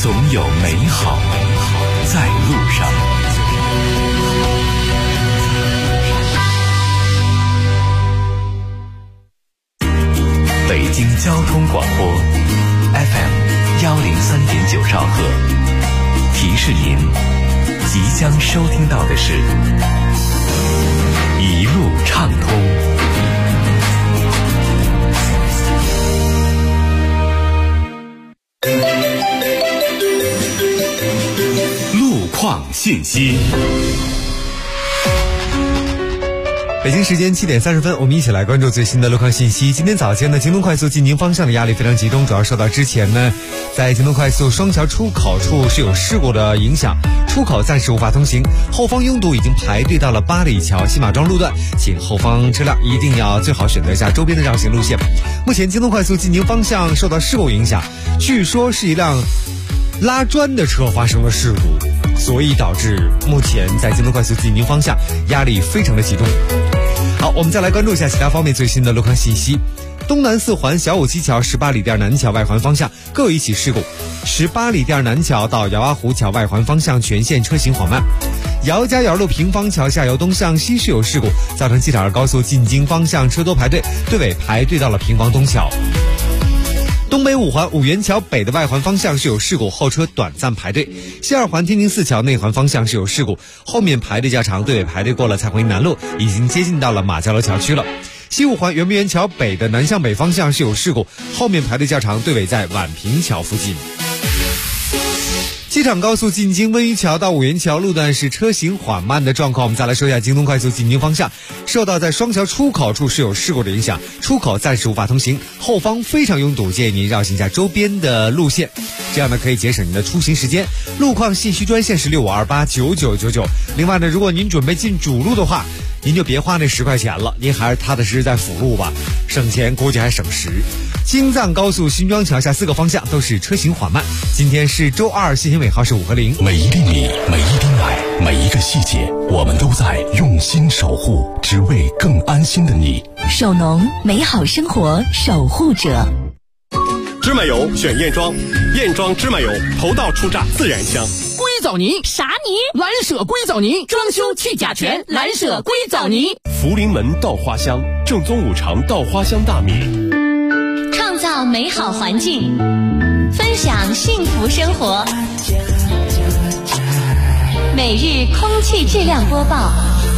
总有美好在路上。北京交通广播 FM 103.9兆赫，提示您即将收听到的是一路畅通。路况信息。 北京时间7点30分，我们一起来关注最新的路况信息。今天早间呢，京东快速进京方向的压力非常集中，主要受到之前呢，在京东快速双桥出口处是有事故的影响，出口暂时无法通行，后方拥堵已经排队到了八里桥新马庄路段，请后方车辆一定要最好选择一下周边的绕行路线。目前京东快速进京方向受到事故影响，据说是一辆拉砖的车发生了事故，所以导致目前在京东快速进京方向压力非常的集中。好，我们再来关注一下其他方面最新的路况信息。东南四环小武基桥18里店南桥外环方向各有一起事故，18里店南桥到姚洼湖桥外环方向全线车行缓慢。姚家窑路平方桥下游东向西是有事故，造成西塔尔高速进京方向车多排队，队尾排队到了平房东桥。东北五环五元桥北的外环方向是有事故，后车短暂排队。西二环天津四桥内环方向是有事故，后面排队较长，队尾排队过了蔡回南路，已经接近到了马家楼桥区了。西五环圆明园桥北的南向北方向是有事故，后面排队较长，队尾在宛平桥附近。机场高速进京温榆桥到五元桥路段是车行缓慢的状况。我们再来说一下京东快速进京方向，受到在双桥出口处是有事故的影响，出口暂时无法通行，后方非常拥堵，建议您绕行一下周边的路线，这样呢可以节省您的出行时间。路况信息专线是65289999。另外呢，如果您准备进主路的话，您就别花那10块钱了，您还是踏踏实实在辅路吧，省钱估计还省时。京藏高速新庄桥下4个方向都是车行缓慢。今天是周二，信息尾号是5和0。 每一粒米，每一滴奶，每一个细节，我们都在用心守护，只为更安心的你。 守农，美好生活守护者。 芝麻油选燕庄，燕庄芝麻油头道出榨自然香。 硅藻泥啥泥？ 蓝舍硅藻泥，装修去甲醛，蓝舍硅藻泥。 福临门稻花香，正宗五常稻花香大米。 创造美好环境，分享幸福生活。每日空气质量播报。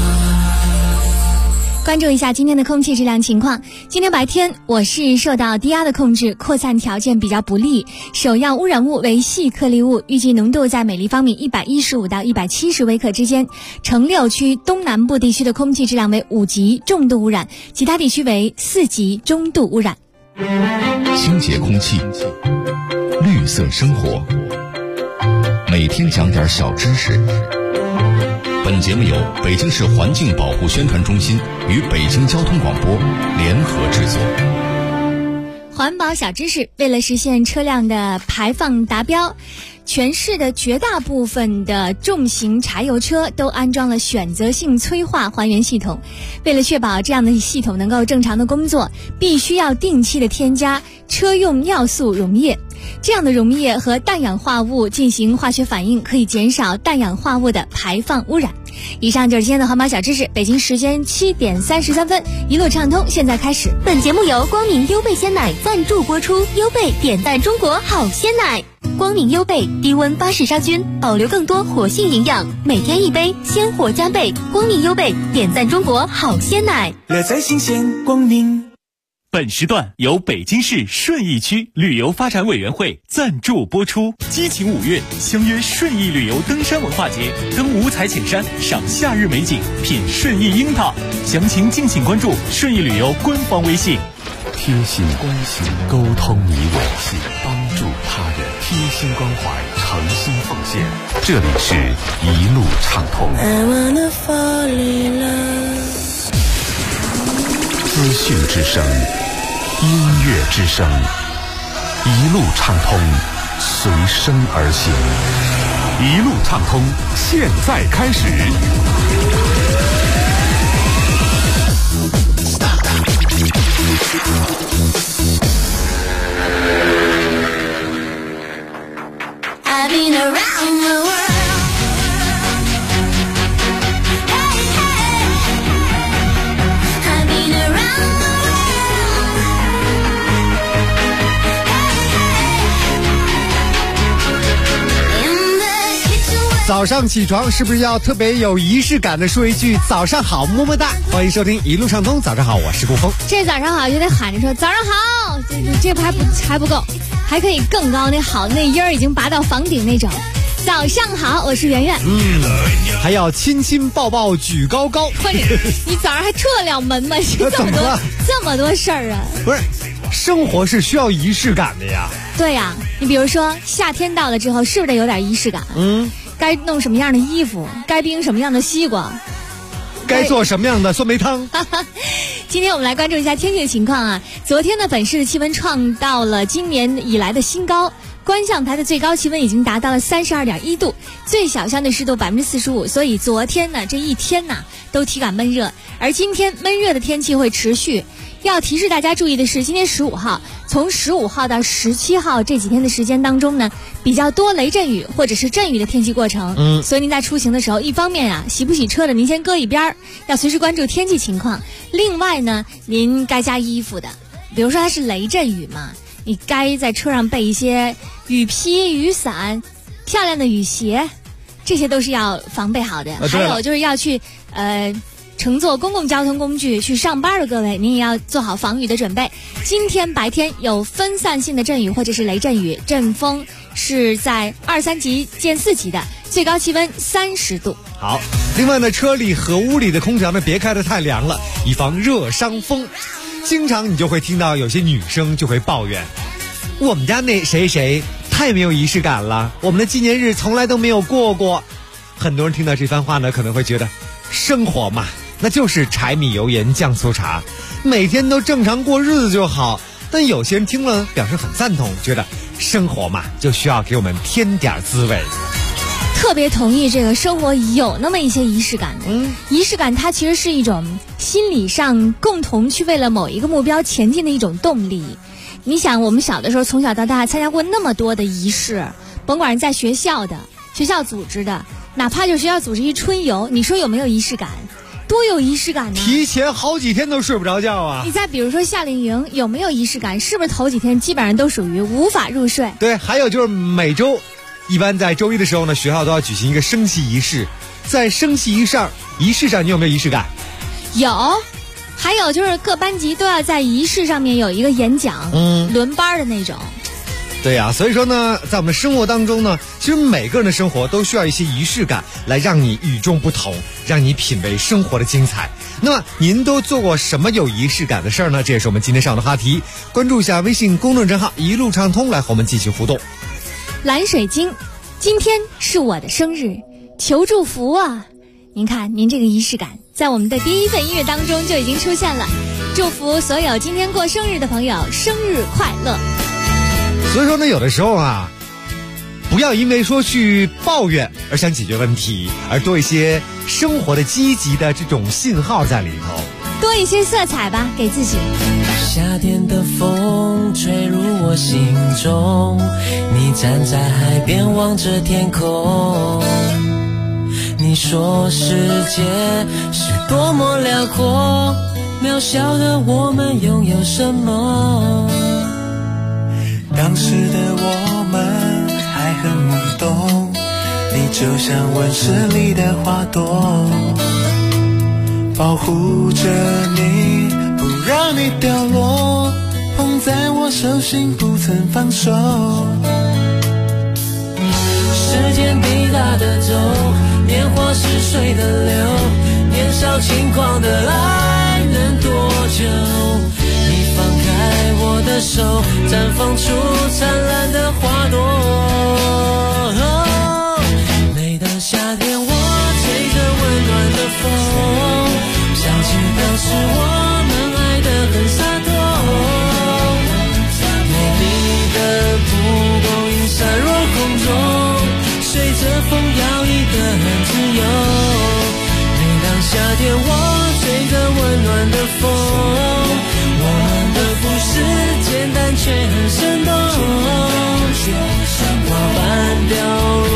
关注一下今天的空气质量情况。今天白天我市受到低压的控制，扩散条件比较不利，首要污染物为细颗粒物，预计浓度在每立方米115到170微克之间。城6区东南部地区的空气质量为5级重度污染，其他地区为4级中度污染。 清洁空气，绿色生活，每天讲点小知识。本节目由北京市环境保护宣传中心与北京交通广播联合制作。 环保小知识，为了实现车辆的排放达标，全市的绝大部分的重型柴油车都安装了选择性催化还原系统。为了确保这样的系统能够正常的工作，必须要定期的添加车用尿素溶液。这样的溶液和氮氧化物进行化学反应，可以减少氮氧化物的排放污染。以上就是今天的环保小知识。北京时间7点33分，一路畅通现在开始。 本节目由光明优贝鲜奶赞助播出。优贝点赞中国好鲜奶，光明优贝低温巴氏杀菌，保留更多活性营养，每天一杯，鲜活加倍。光明优贝点赞中国好鲜奶， 乐在新鲜光明。 本时段由北京市顺义区旅游发展委员会赞助播出。激情5月，相约顺义旅游登山文化节，登五彩浅山，赏夏日美景，品顺义樱桃。详情敬请关注顺义旅游官方微信。 贴心关心，沟通你我心，帮助他人，贴心关怀，诚心奉献。这里是一路畅通。资讯之声，音乐之声，一路畅通，随声而行。一路畅通，现在开始。 I been around the world. 早上起床是不是要特别有仪式感的说一句早上好么么哒？欢迎收听一路畅通，早上好，我是顾峰。 这早上好就得喊着说早上好，这还不够，还可以更高，那好那音儿已经拔到房顶那种。早上好，我是圆圆。 还要亲亲抱抱举高高。 你早上还出得了门吗？这么多事儿啊！ 不是，生活是需要仪式感的呀。 对呀，你比如说夏天到了之后，是不是得有点仪式感？该弄什么样的衣服，该冰什么样的西瓜， 该做什么样的酸梅汤。 今天我们来关注一下天气的情况啊。昨天呢，本市的气温创到了今年以来的新高，观象台的最高气温已经达到了32.1度，最小相对湿度45%，所以昨天呢这一天呢都体感闷热，而今天闷热的天气会持续。要提示大家注意的是，今天15号，从15号到17号这几天的时间当中呢，比较多雷阵雨或者是阵雨的天气过程。所以您在出行的时候，一方面啊，洗不洗车的您先搁一边，要随时关注天气情况。另外呢，您该加衣服的，比如说它是雷阵雨嘛，你该在车上备一些雨披、雨伞、漂亮的雨鞋，这些都是要防备好的。还有就是要去乘坐公共交通工具去上班的各位，您也要做好防雨的准备。今天白天有分散性的阵雨或者是雷阵雨，阵风是在2、3级见4级的，最高气温30度。 好，另外呢，车里和屋里的空调呢别开得太凉了，以防热伤风。经常你就会听到有些女生就会抱怨，我们家那谁谁太没有仪式感了，我们的纪念日从来都没有过。很多人听到这番话呢，可能会觉得生活嘛，那就是柴米油盐酱醋茶，每天都正常过日子就好。但有些人听了表示很赞同，觉得生活嘛就需要给我们添点滋味。 特别同意这个生活有那么一些仪式感的。仪式感它其实是一种心理上共同去为了某一个目标前进的一种动力。你想，我们小的时候从小到大参加过那么多的仪式，甭管是在学校的、学校组织的，哪怕就是学校组织一春游，你说有没有仪式感？多有仪式感呢！ 提前好几天都睡不着觉啊！ 你再比如说夏令营，有没有仪式感？是不是头几天基本上都属于无法入睡？ 对，还有就是每周，一般在周一的时候呢，学校都要举行一个升旗仪式。在升旗仪式上，你有没有仪式感？ 有，还有就是各班级都要在仪式上面有一个演讲，轮班的那种。 对呀，所以说呢，在我们的生活当中呢，其实每个人的生活都需要一些仪式感，来让你与众不同，让你品味生活的精彩。那么您都做过什么有仪式感的事儿呢？这也是我们今天上的话题。关注一下微信公众账号一路畅通，来和我们继续互动。 蓝水晶，今天是我的生日，求祝福啊！您看，您这个仪式感在我们的第一份音乐当中就已经出现了。祝福所有今天过生日的朋友生日快乐。 所以说呢，有的时候啊，不要因为说去抱怨而想解决问题，而多一些生活的积极的这种信号在里头， 多一些色彩吧，给自己。 夏天的风吹入我心中，你站在海边望着天空，你说世界是多么辽阔，渺小的我们拥有什么？当时的我们还很懵懂，你就像温室里的花朵，保护着你，不让你掉落，捧在我手心不曾放手。时间滴答的走，年华是水的流，年少轻狂的爱能多久？你放开我的手，绽放出灿烂的花朵。每当夏天我吹着温暖的风，想起当时我们爱得很洒脱，美丽的蒲公英散落空中，随着风摇曳得很自由。每当夏天我吹着温暖的风，我们的故事简单却很生动，像花瓣掉入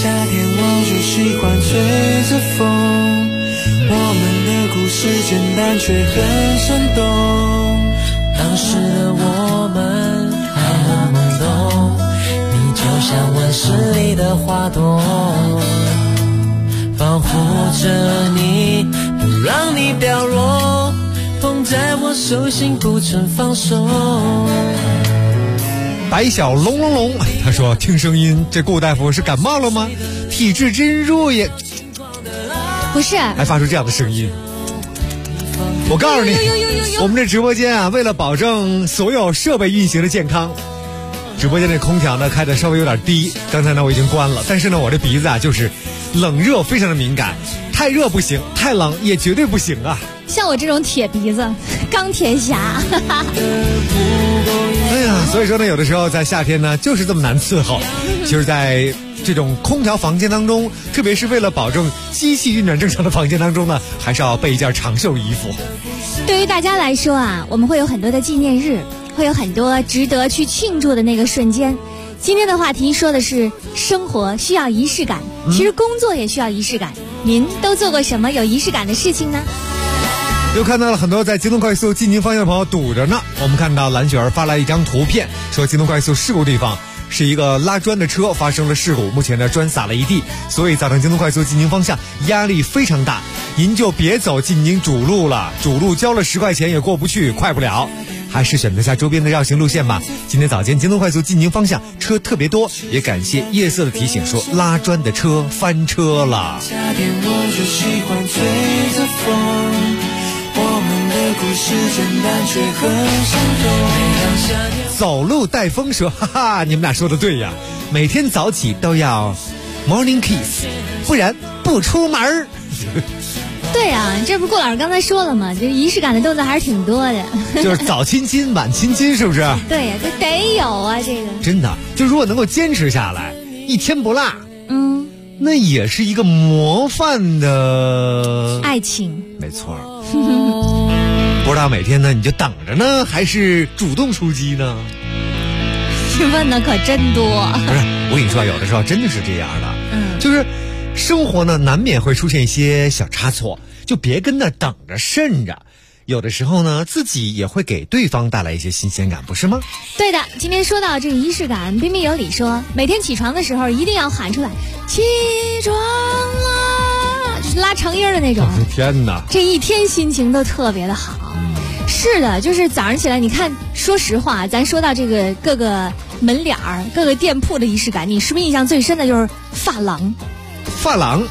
夏天我就喜欢吹着风，我们的故事简单却很生动，当时的我们还很懵懂，你就像温室里的花朵，保护着你不让你掉落，捧在我手心不曾放手。 白小龙龙龙，他说听声音，这顾大夫是感冒了吗？体质真弱呀！ 不是， 还发出这样的声音。我告诉你，我们这直播间啊，为了保证所有设备运行的健康，直播间这空调呢开的稍微有点低，刚才呢我已经关了，但是呢我这鼻子啊就是冷热非常的敏感，太热不行，太冷也绝对不行啊。 像我这种铁鼻子，钢铁侠。 哎呀，所以说呢，有的时候在夏天呢，就是这么难伺候，就是在这种空调房间当中，特别是为了保证机器运转正常的房间当中呢，还是要备一件长袖衣服。 对于大家来说啊，我们会有很多的纪念日，会有很多值得去庆祝的那个瞬间。今天的话题说的是生活需要仪式感，其实工作也需要仪式感。您都做过什么有仪式感的事情呢？ 又看到了很多在京东快速进京方向的朋友堵着呢。我们看到蓝雪儿发来一张图片，说京东快速事故地方是一个拉砖的车发生了事故，目前呢砖撒了一地，所以造成京东快速进京方向压力非常大。您就别走进京主路了，主路交了10块钱也过不去，快不了，还是选择下周边的绕行路线吧。今天早间京东快速进京方向车特别多，也感谢夜色的提醒，说拉砖的车翻车了。 夏天我就喜欢吹着风，我们的故事简单却很生动。 走路带风说，哈哈，你们俩说的对呀，每天早起都要 morning kiss， 不然不出门。 对啊，这不顾老师刚才说了吗？这仪式感的动作还是挺多的。 就是早亲亲晚亲亲，是不是？ 对呀，这得有啊，这个真的，就如果能够坚持下来，一天不落，那也是一个模范的爱情。 没错。不知道每天呢，你就等着呢，还是主动出击呢？ 你问的可真多。 不是，我跟你说，有的时候真的是这样的，就是生活呢难免会出现一些小差错，就别跟那等着慎着。有的时候呢，自己也会给对方带来一些新鲜感，不是吗？ 对的，今天说到这个仪式感，彬彬有礼说，每天起床的时候一定要喊出来起床了，就是拉长音的那种。 天哪， 这一天心情都特别的好。是的，就是早上起来，你看，说实话，咱说到这个各个门脸儿、各个店铺的仪式感，你是不是印象最深的就是发廊？ 发廊，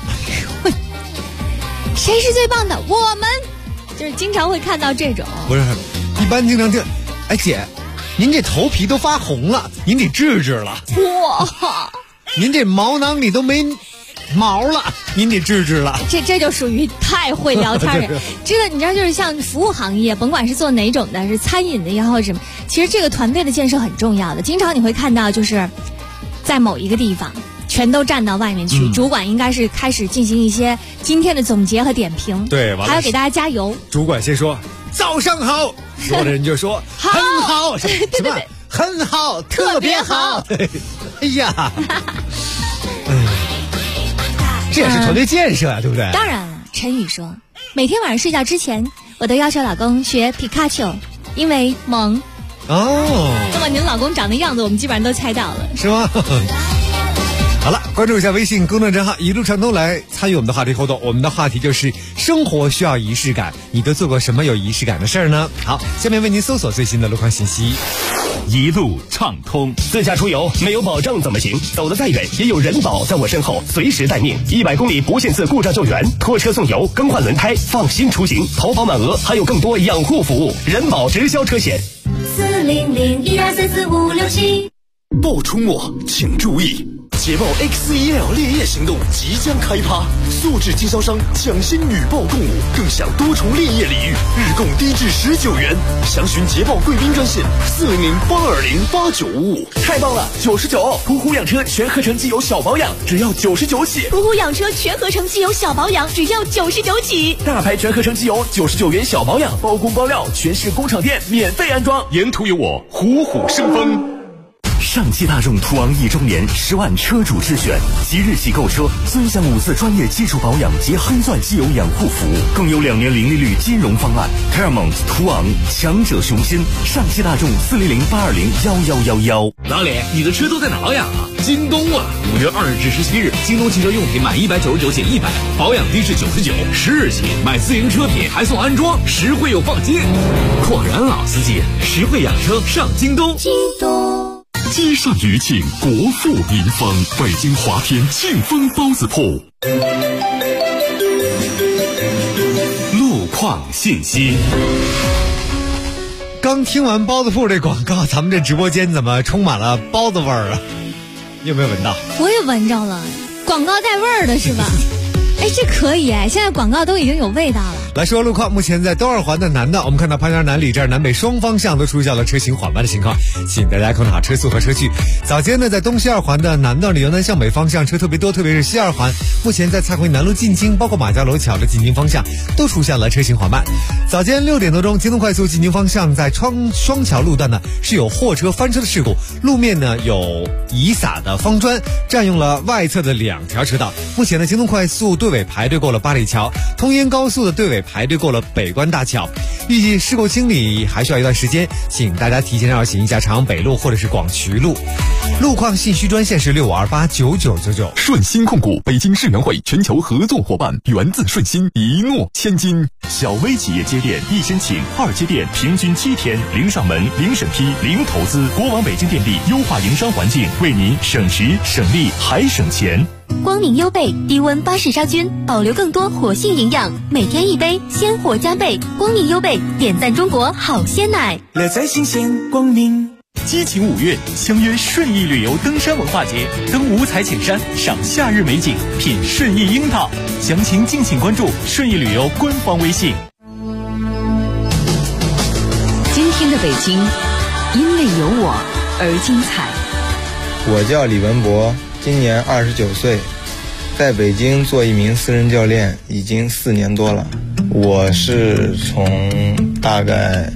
谁是最棒的？我们就是经常会看到这种。 不是，一般经常听，哎姐，您这头皮都发红了，您得治治了。 哇， 您这毛囊里都没毛了，您得治治了。 这就属于太会聊天人。这个你知道，就是像服务行业，甭管是做哪种的，是餐饮的也好什么，其实这个团队的建设很重要的。经常你会看到，就是在某一个地方全都站到外面去，主管应该是开始进行一些今天的总结和点评， 对， 还要给大家加油。 主管先说早上好，所有的人就说很好，什么很好，特别好。哎呀，这也是团队建设啊，对不对？ 当然了，陈宇说，每天晚上睡觉之前，我都要求老公学皮卡丘，因为萌。 哦， 那么您老公长的样子，我们基本上都猜到了， 是吗？好了，关注一下微信公众账号一路畅通来参与我们的话题互动。我们的话题就是生活需要仪式感，你都做过什么有仪式感的事儿呢？好，下面为您搜索最新的路况信息。 一路畅通，自驾出游没有保障怎么行？走得再远也有人保在我身后，随时待命。100公里不限次故障救援，拖车送油，更换轮胎，放心出行。投保满额还有更多养护服务，人保直销车险。 400-1244-567。 暴出没，请注意！捷豹 X1L 烈焰行动即将开趴，素质经销商抢先女豹共舞，更享多重烈焰礼遇，日供低至19元。详询捷豹贵宾专线400-820-8955。 太棒了，99！途虎养车全合成机油小保养只要99起。 途虎养车全合成机油小保养只要99起。 大牌全合成机油99元小保养，包工包料，全市工厂店免费安装。 沿途有我，虎虎生风。 上汽大众途昂1周年10万车主之选，即日起购车尊享5次专业技术保养及黑钻机油养护服务，更有2年零利率金融方案。Paramount 途昂，强者雄心。上汽大众400-820-1111。 老李，你的车都在哪呀？京东啊！5月20日至17日，京东汽车用品满199减100，保养低至99，10日起买自营车品还送安装，实惠又放心。果然老司机，实惠养车上京东。 京东。 积善余庆，国富民丰。北京华天庆丰包子铺。路况信息。 刚听完包子铺这广告，咱们这直播间怎么充满了包子味儿啊？你有没有闻到？ 我也闻着了，广告带味儿的是吧？哎，这可以哎，现在广告都已经有味道了。 来说路况，目前在东二环的南道，我们看到潘家园南里这儿南北双方向都出现了车行缓慢的情况，请大家控制好车速和车距。早间呢，在东西二环的南道里由南向北方向车特别多，特别是西二环，目前在蔡回南路进京，包括马家楼桥的进京方向都出现了车行缓慢。早间6点多钟，京东快速进京方向在双桥路段呢是有货车翻车的事故，路面呢有遗撒的方砖，占用了外侧的2条车道。目前呢，京东快速队尾排队过了八里桥，通燕高速的队尾排队过了北关大桥。预计事故清理还需要一段时间，请大家提前绕行一下长安北路或者是广渠路。路况信息专线是65289999。 顺鑫控股北京世园会全球合作伙伴，源自顺鑫，一诺千金。小微企业接电一申请2接电，平均7天，零上门，零审批，零投资。国网北京电力优化营商环境，为您省时省力还省钱。 光明优贝低温巴氏杀菌，保留更多活性营养，每天1杯，鲜活加倍。光明优贝点赞中国好鲜奶， 乐在新鲜光明。 激情5月，相约顺义旅游登山文化节，登五彩浅山，赏夏日美景，品顺义樱桃。详情敬请关注顺义旅游官方微信。 今天的北京，因为有我而精彩。 我叫李文博，今年29岁，在北京做一名私人教练已经4年多了。我是从大概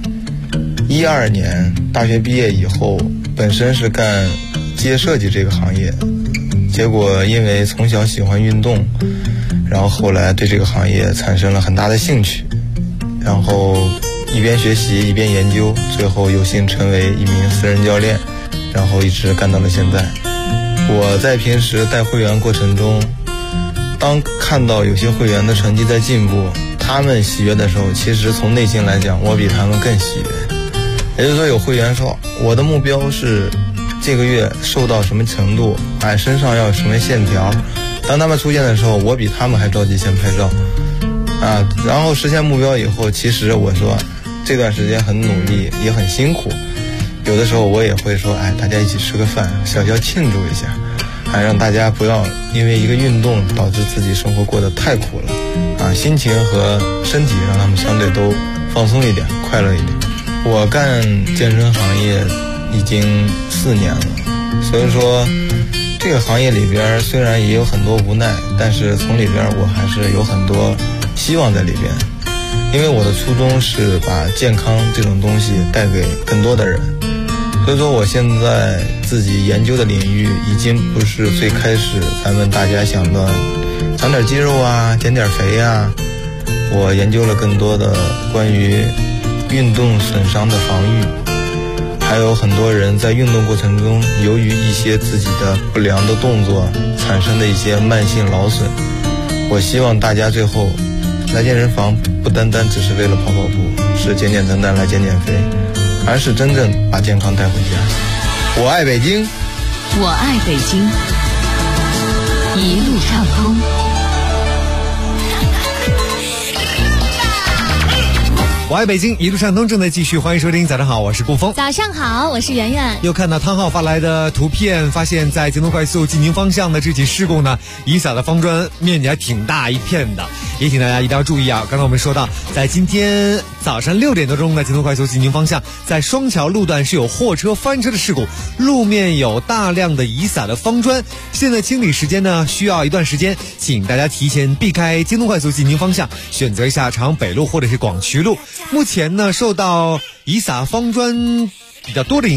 12年大学毕业以后，本身是干街设计这个行业，结果因为从小喜欢运动，然后后来对这个行业产生了很大的兴趣，然后一边学习一边研究，最后有幸成为一名私人教练，然后一直干到了现在。我在平时带会员过程中，当看到有些会员的成绩在进步，他们喜悦的时候，其实从内心来讲，我比他们更喜悦。也就是说，有会员说我的目标是这个月瘦到什么程度，身上要有什么线条，当他们出现的时候，我比他们还着急先拍照然后实现目标以后，其实我说这段时间很努力也很辛苦，有的时候我也会说大家一起吃个饭，小小庆祝一下，让大家不要因为一个运动导致自己生活过得太苦了心情和身体让他们相对都放松一点，快乐一点。我干健身行业已经4年了，所以说这个行业里边虽然也有很多无奈，但是从里边我还是有很多希望在里边，因为我的初衷是把健康这种东西带给更多的人。所以说我现在自己研究的领域已经不是最开始咱们大家想的长点肌肉减点肥我研究了更多的关于运动损伤的防御，还有很多人在运动过程中由于一些自己的不良的动作产生的一些慢性劳损，我希望大家最后来健身房不单单只是为了跑跑步，是简简单单来减减肥，而是真正把健康带回家。我爱北京， 我爱北京，一路畅通。 我爱北京，一路畅通正在继续，欢迎收听。早上好，我是顾峰。 早上好，我是圆圆。 又看到汤浩发来的图片，发现在京东快速进京方向的这起事故呢，遗撒的方砖面积还挺大一片的，也请大家一定要注意刚才我们说到，在今天早上6点多钟的京东快速进京方向，在双桥路段是有货车翻车的事故，路面有大量的遗撒的方砖，现在清理时间呢需要一段时间，请大家提前避开京东快速进京方向，选择一下长安北路或者是广渠路。目前呢，受到遗撒方砖比较多的影响，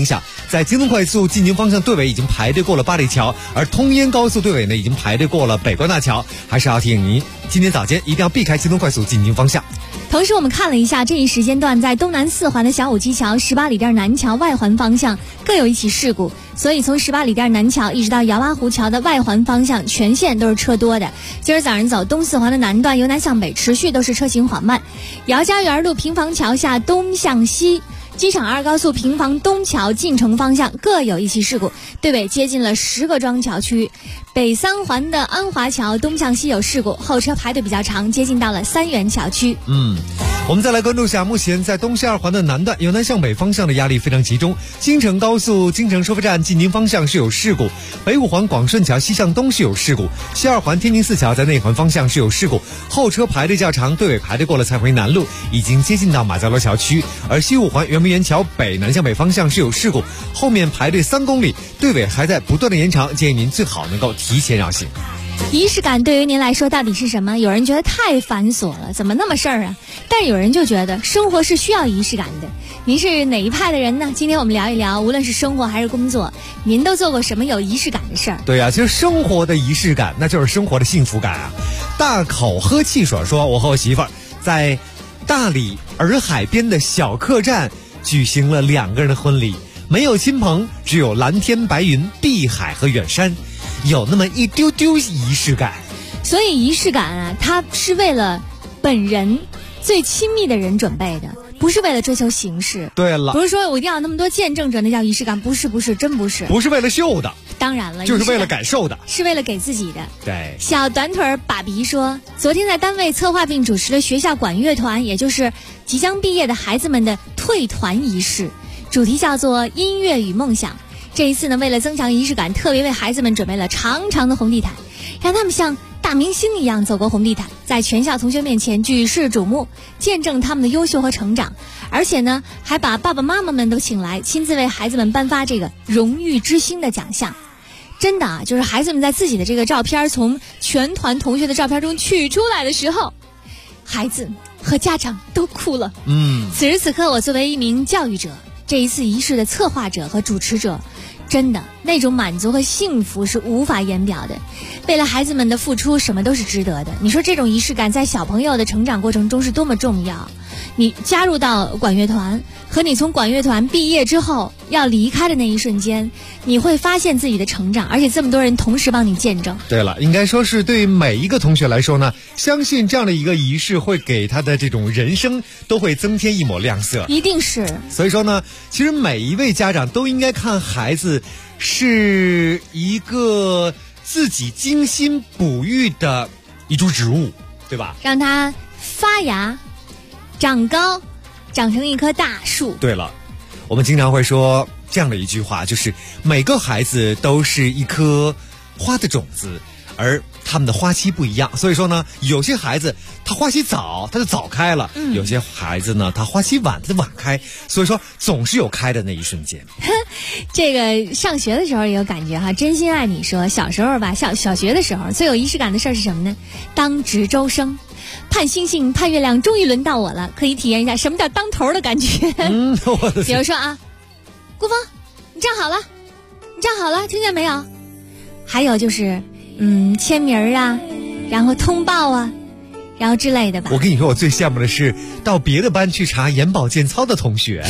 在京东快速进京方向队尾已经排队过了八里桥，而通燕高速队尾呢已经排队过了北关大桥。还是要提醒您，今天早间一定要避开京东快速进京方向。 同时我们看了一下这一时间段在东南四环的小武基桥、18里店南桥外环方向各有一起事故，所以从18里店南桥一直到姚洼湖桥的外环方向全线都是车多的。今儿早上走东四环的南段由南向北持续都是车行缓慢，姚家园路平房桥下东向西，机场2高速平房东桥进城方向各有一起事故，队尾接近了10个庄桥区。北三环的安华桥东向西有事故，后车排队比较长，接近到了三元桥区。 我们再来关注一下，目前在东西2环的南段由南向北方向的压力非常集中，京承高速京承收费站进京方向是有事故，北5环广顺桥西向东是有事故，西2环天津4桥在内环方向是有事故，后车排队较长，队尾排队过了蔡回南路，已经接近到马家罗桥区。而西5环圆明园桥北南向北方向是有事故，后面排队3公里，队尾还在不断的延长，建议您最好能够提前绕行。 仪式感对于您来说到底是什么？有人觉得太繁琐了，怎么那么事儿啊？但是有人就觉得生活是需要仪式感的。您是哪一派的人呢？今天我们聊一聊，无论是生活还是工作，您都做过什么有仪式感的事儿？ 对啊，其实生活的仪式感那就是生活的幸福感啊。大口喝汽水说，我和我媳妇儿在大理洱海边的小客栈举行了2个人的婚礼，没有亲朋，只有蓝天白云、碧海和远山，有那么一丢丢仪式感。 所以仪式感啊，它是为了本人最亲密的人准备的，不是为了追求形式。 对了， 不是说我一定要那么多见证者那叫仪式感，不是，真不是。 不是为了秀的， 当然了， 就是为了感受的， 是为了给自己的。 对。 小短腿爸比说，昨天在单位策划并主持了学校管乐团，也就是即将毕业的孩子们的退团仪式，主题叫做音乐与梦想。这一次呢，为了增强仪式感，特别为孩子们准备了长长的红地毯，让他们像大明星一样走过红地毯，在全校同学面前举世瞩目，见证他们的优秀和成长。而且呢，还把爸爸妈妈们都请来，亲自为孩子们颁发这个荣誉之星的奖项。真的啊，就是孩子们在自己的这个照片从全团同学的照片中取出来的时候，孩子和家长都哭了。此时此刻，我作为一名教育者，这一次仪式的策划者和主持者，真的那种满足和幸福是无法言表的。为了孩子们的付出，什么都是值得的。你说这种仪式感在小朋友的成长过程中是多么重要。你加入到管乐团，和你从管乐团毕业之后要离开的那一瞬间，你会发现自己的成长，而且这么多人同时帮你见证。 对了，应该说是对每一个同学来说呢，相信这样的一个仪式会给他的这种人生都会增添一抹亮色。 一定是。 所以说呢，其实每一位家长都应该看孩子是一个自己精心哺育的一株植物，对吧？ 让它发芽长高，长成一棵大树。 对了，我们经常会说这样的一句话，就是每个孩子都是一颗花的种子，而他们的花期不一样。所以说呢，有些孩子他花期早，他就早开了，有些孩子呢他花期晚，他就晚开。所以说总是有开的那一瞬间。 这个上学的时候也有感觉哈，真心爱你说小时候吧，小学的时候最有仪式感的事儿是什么呢？当值周生，盼星星盼月亮，终于轮到我了，可以体验一下什么叫当头的感觉。比如说啊，顾峰，你站好了，听见没有？还有就是签名啊，然后通报啊，然后之类的吧。 我跟你说，我最羡慕的是到别的班去查眼保健操的同学。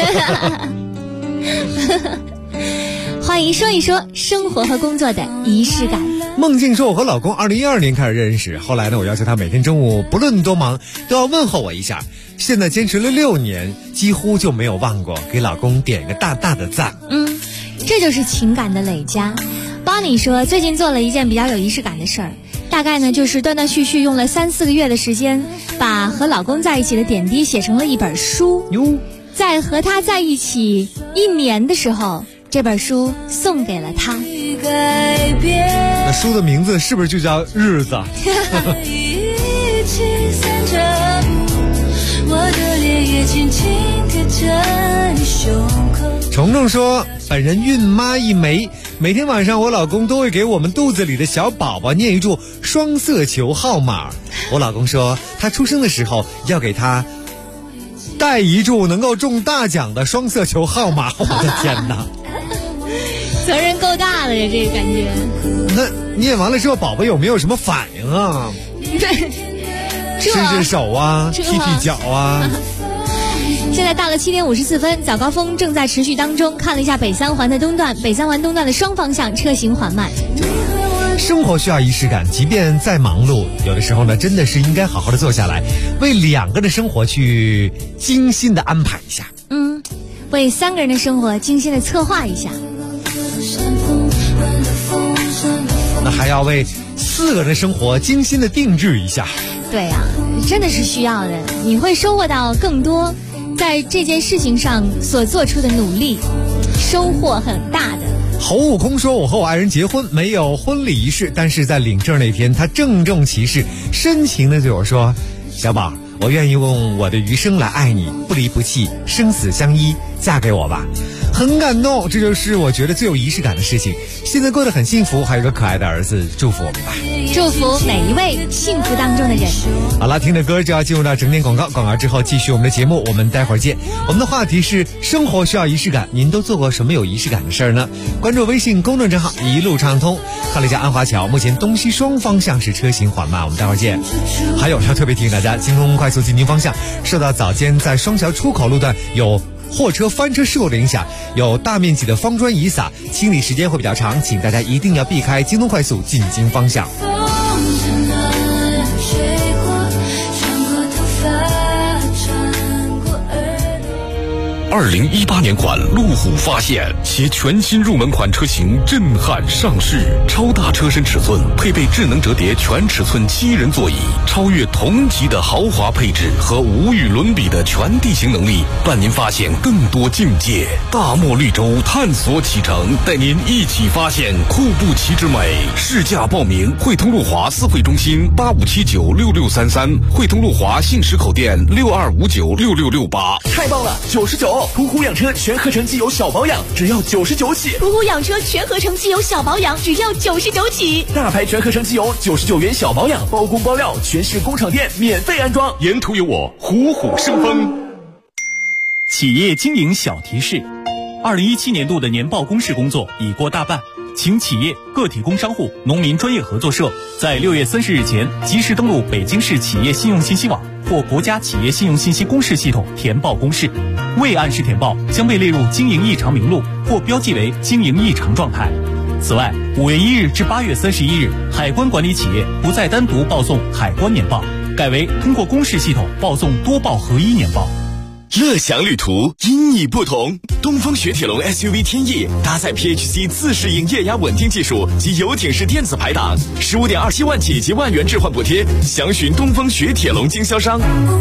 欢迎说一说生活和工作的仪式感。 梦境说，我和老公2012年开始认识，后来呢，我要求他每天中午不论多忙都要问候我一下，现在坚持了6年，几乎就没有忘过，给老公点个大大的赞。 这就是情感的累加。邦尼说，最近做了一件比较有仪式感的事儿，大概呢就是断断续续用了3-4个月的时间，把和老公在一起的点滴写成了一本书。在和他在一起1年的时候，这本书送给了他。 那书的名字是不是就叫日子？虫虫说，本人孕妈一枚，每天晚上我老公都会给我们肚子里的小宝宝念一注双色球号码。我老公说，他出生的时候要给他带一注能够中大奖的双色球号码。我的天哪！ 责任够大的呀，这个感觉。 那念完了之后，宝宝有没有什么反应啊？伸手啊，踢脚啊。 现在到了7点54分，早高峰正在持续当中。看了一下北三环的东段，北三环东段的双方向车行缓慢。 生活需要仪式感，即便再忙碌，有的时候呢，真的是应该好好的坐下来，为2个人的生活去精心的安排一下。 为3个人的生活精心的策划一下。 那还要为4个人的生活精心的定制一下。 对啊，真的是需要的，你会收获到更多在这件事情上所做出的努力，收获很大的。 侯悟空说，我和我爱人结婚，没有婚礼仪式，但是在领证那天，他郑重其事深情地对我说，小宝，我愿意用我的余生来爱你，不离不弃，生死相依，嫁给我吧。很感动，这就是我觉得最有仪式感的事情。现在过得很幸福，还有个可爱的儿子，祝福我们吧。 祝福每一位幸福当中的人。 好了，听着歌就要进入到整点广告，广告之后继续我们的节目，我们待会儿见。我们的话题是生活需要仪式感，您都做过什么有仪式感的事儿呢？关注微信公众账号一路畅通。看了一下安华桥，目前东西双方向是车行缓慢，我们待会儿见。还有要特别提醒大家，京东快速进京方向受到早间在双桥出口路段有货车翻车事故的影响，有大面积的方砖遗撒，清理时间会比较长，请大家一定要避开京东快速进京方向。 2018年款路虎发现，其全新入门款车型震撼上市，超大车身尺寸，配备智能折叠全尺寸7人座椅，超越同级的豪华配置和无与伦比的全地形能力，伴您发现更多境界。大漠绿洲探索启程，带您一起发现库布齐之美。试驾报名：汇通路华4会中心85796633，汇通路华信实口店62596668。 太棒了，99！途虎养车全合成机油小保养只要99起， 途虎养车全合成机油小保养只要99起， 大牌全合成机油99元小保养，包工包料，全市工厂店免费安装。 沿途有我，虎虎生风。企业经营小提示：2017年度的年报公示工作已过大半，请企业、个体工商户、农民专业合作社在6月30日前及时登录北京市企业信用信息网或国家企业信用信息公示系统填报公示，未按时填报将被列入经营异常名录或标记为经营异常状态。此外，5月1日至8月31日，海关管理企业不再单独报送海关年报，改为通过公示系统报送多报合一年报。 乐享旅途，因你不同。东风雪铁龙 SUV 天翼搭载 PHC 自适应液压稳定技术及游艇式电子排档，15.27万起及万元置换补贴，详询东风雪铁龙经销商。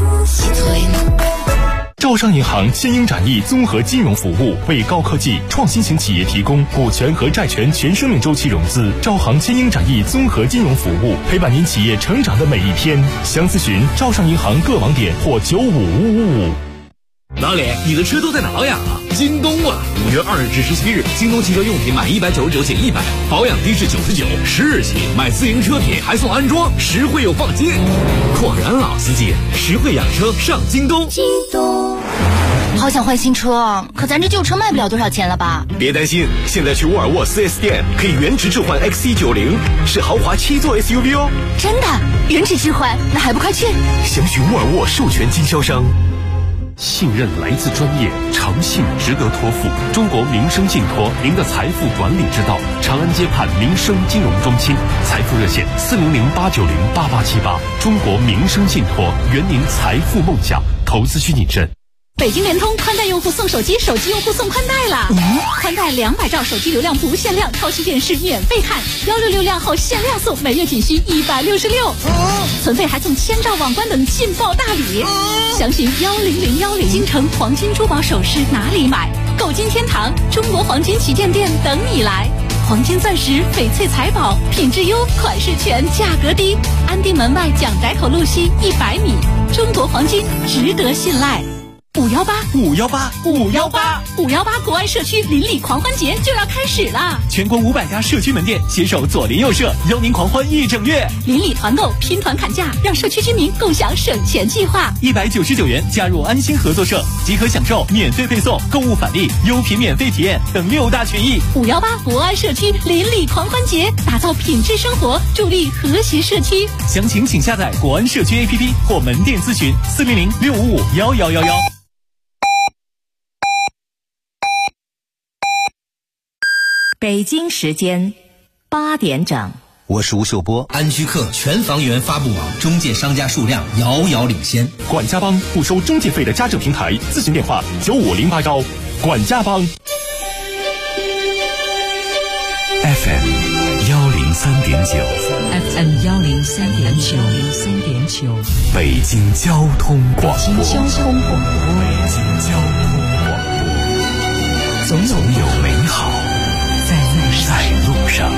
招商银行千英展翼综合金融服务，为高科技创新型企业提供股权和债权全生命周期融资。招行千英展翼综合金融服务，陪伴您企业成长的每一天。详咨询招商银行各网点或95555。 老李，你的车都在哪呀？京东啊！5月2日至17日，京东汽车用品满199减100，保养低至99，10日起买自营车品还送安装，实惠又放心。果然老司机，实惠养车上京东。 京东。好想换新车，可咱这旧车卖不了多少钱了吧？ 别担心，现在去沃尔沃 4S 店可以原值置换 XC90，是豪华7座 SUV 哦。 真的？原值置换？那还不快去？ 详询沃尔沃授权经销商。 信任来自专业，诚信值得托付。中国民生信托，您的财富管理之道。长安街畔民生金融中心，财富热线400-890-8878。中国民生信托，圆您财富梦想。投资需谨慎。 北京联通宽带用户送手机，手机用户送宽带啦！宽带200兆手机流量不限量，超级电视免费看，166量后限量送，每月仅需166。存费还送1000兆网关等劲爆大礼。详询10010，京城黄金珠宝首饰哪里买？购金天堂，中国黄金旗舰店等你来。黄金钻石、翡翠财宝，品质优，款式全，价格低。安定门外蒋宅口路西100米，中国黄金值得信赖。 518国安社区邻里狂欢节就要开始了， 全国500家社区门店携手左邻右舍，邀您狂欢1整月。 邻里团购，拼团砍价，让社区居民共享省钱计划。 199元加入安心合作社，即可享受免费配送、购物返利、优品免费体验等6大权益。 518国安社区邻里狂欢节，打造品质生活，助力和谐社区。 详情请下载国安社区 APP 或门店咨询400-655-1111。 北京时间8点整。 我是吴秀波。安居客全房源发布网中介商家数量遥遥领先。 管家帮不收中介费的家政平台，咨询电话9508管家帮。 FM 103.9 FM 103.9 北京交通广播。总有美好在路上。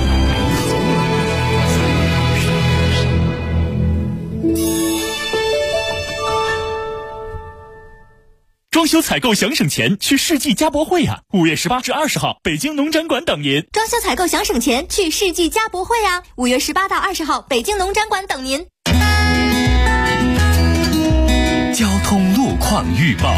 装修采购想省钱，去世纪家博会啊！5月18至20号，北京农展馆等您。 装修采购想省钱，去世纪家博会啊！5月18到20号，北京农展馆等您。 交通路况预报。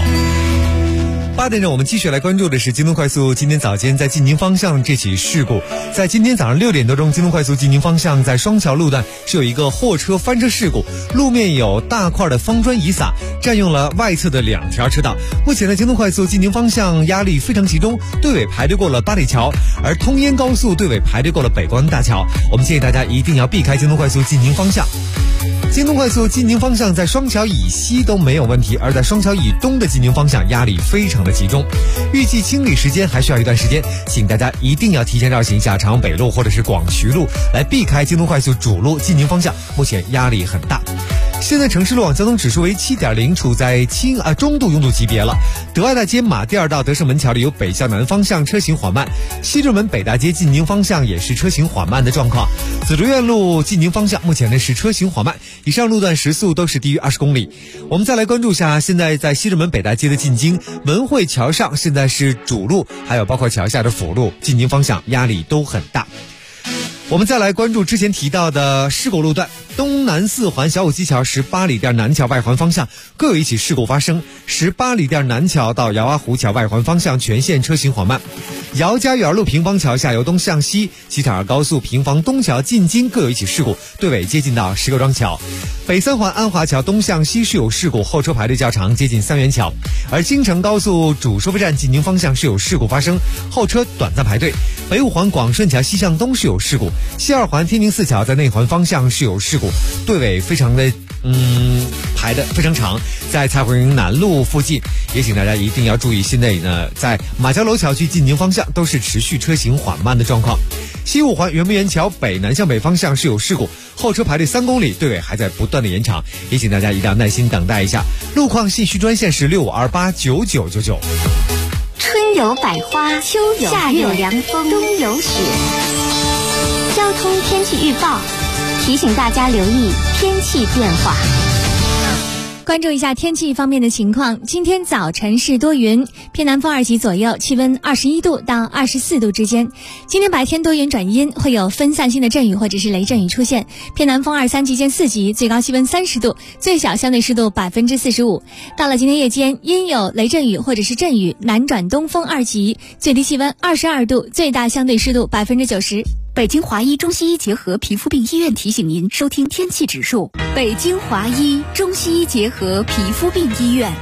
8点整，我们继续来关注的是京东快速今天早间在济宁方向这起事故。在今天早上6点多钟，京东快速济宁方向在双桥路段是有一个货车翻车事故，路面有大块的方砖遗撒，占用了外侧的2条车道。目前呢，京东快速济宁方向压力非常集中，队尾排队过了八里桥，而通燕高速队尾排队过了北关大桥。我们建议大家一定要避开京东快速济宁方向。京东快速济宁方向在双桥以西都没有问题，而在双桥以东的济宁方向压力非常的集中，预计清理时间还需要一段时间，请大家一定要提前绕行下长北路或者是广渠路，来避开京东快速主路济宁方向，目前压力很大。现在城市路网交通指数为7.0，处在中度拥堵级别了。德爱大街马甸到德胜门桥里有北向南方向车行缓慢，西直门北大街济宁方向也是车行缓慢的状况。紫竹院路济宁方向目前呢是车行缓慢，以上路段时速都是低于20公里。我们再来关注一下，现在在西直门北大街的进京文汇桥上现在是主路，还有包括桥下的辅路，济宁方向压力都很大。我们再来关注之前提到的事故路段，东南4环小武基桥18里店南桥外环方向各有一起事故发生，18里店南桥到姚洼湖桥外环方向全线车行缓慢。姚家园路平房桥下由东向西，机场2高速平房东桥进京各有一起事故，队尾接近到石沟庄桥。北3环安华桥东向西是有事故，后车排队较长，接近三元桥。而京承高速主收费站济宁方向是有事故发生，后车短暂排队。北5环广顺桥西向东是有事故，西2环天宁4桥在内环方向是有事故，队尾非常的排的非常长，在蔡慧营南路附近，也请大家一定要注意。现在呢，在马交楼桥去济宁方向都是持续车行缓慢的状况。西5环圆明园桥北南向北方向是有事故，后车排队3公里，队尾还在不断的延长，也请大家一定要耐心等待一下。路况信息专线是65289999。 春有百花，秋有夏有凉风，冬有雪。交通天气预报提醒大家留意天气变化。 关注一下天气方面的情况，今天早晨是多云，偏南风2级左右，气温21度到24度之间。今天白天多云转阴，会有分散性的阵雨或者是雷阵雨出现，偏南风2、3级见4级，最高气温30度，最小相对湿度45%。到了今天夜间，阴有雷阵雨或者是阵雨，南转东风2级，最低气温22度，最大相对湿度90%。 北京华医中西医结合皮肤病医院提醒您收听天气指数。北京华医中西医结合皮肤病医院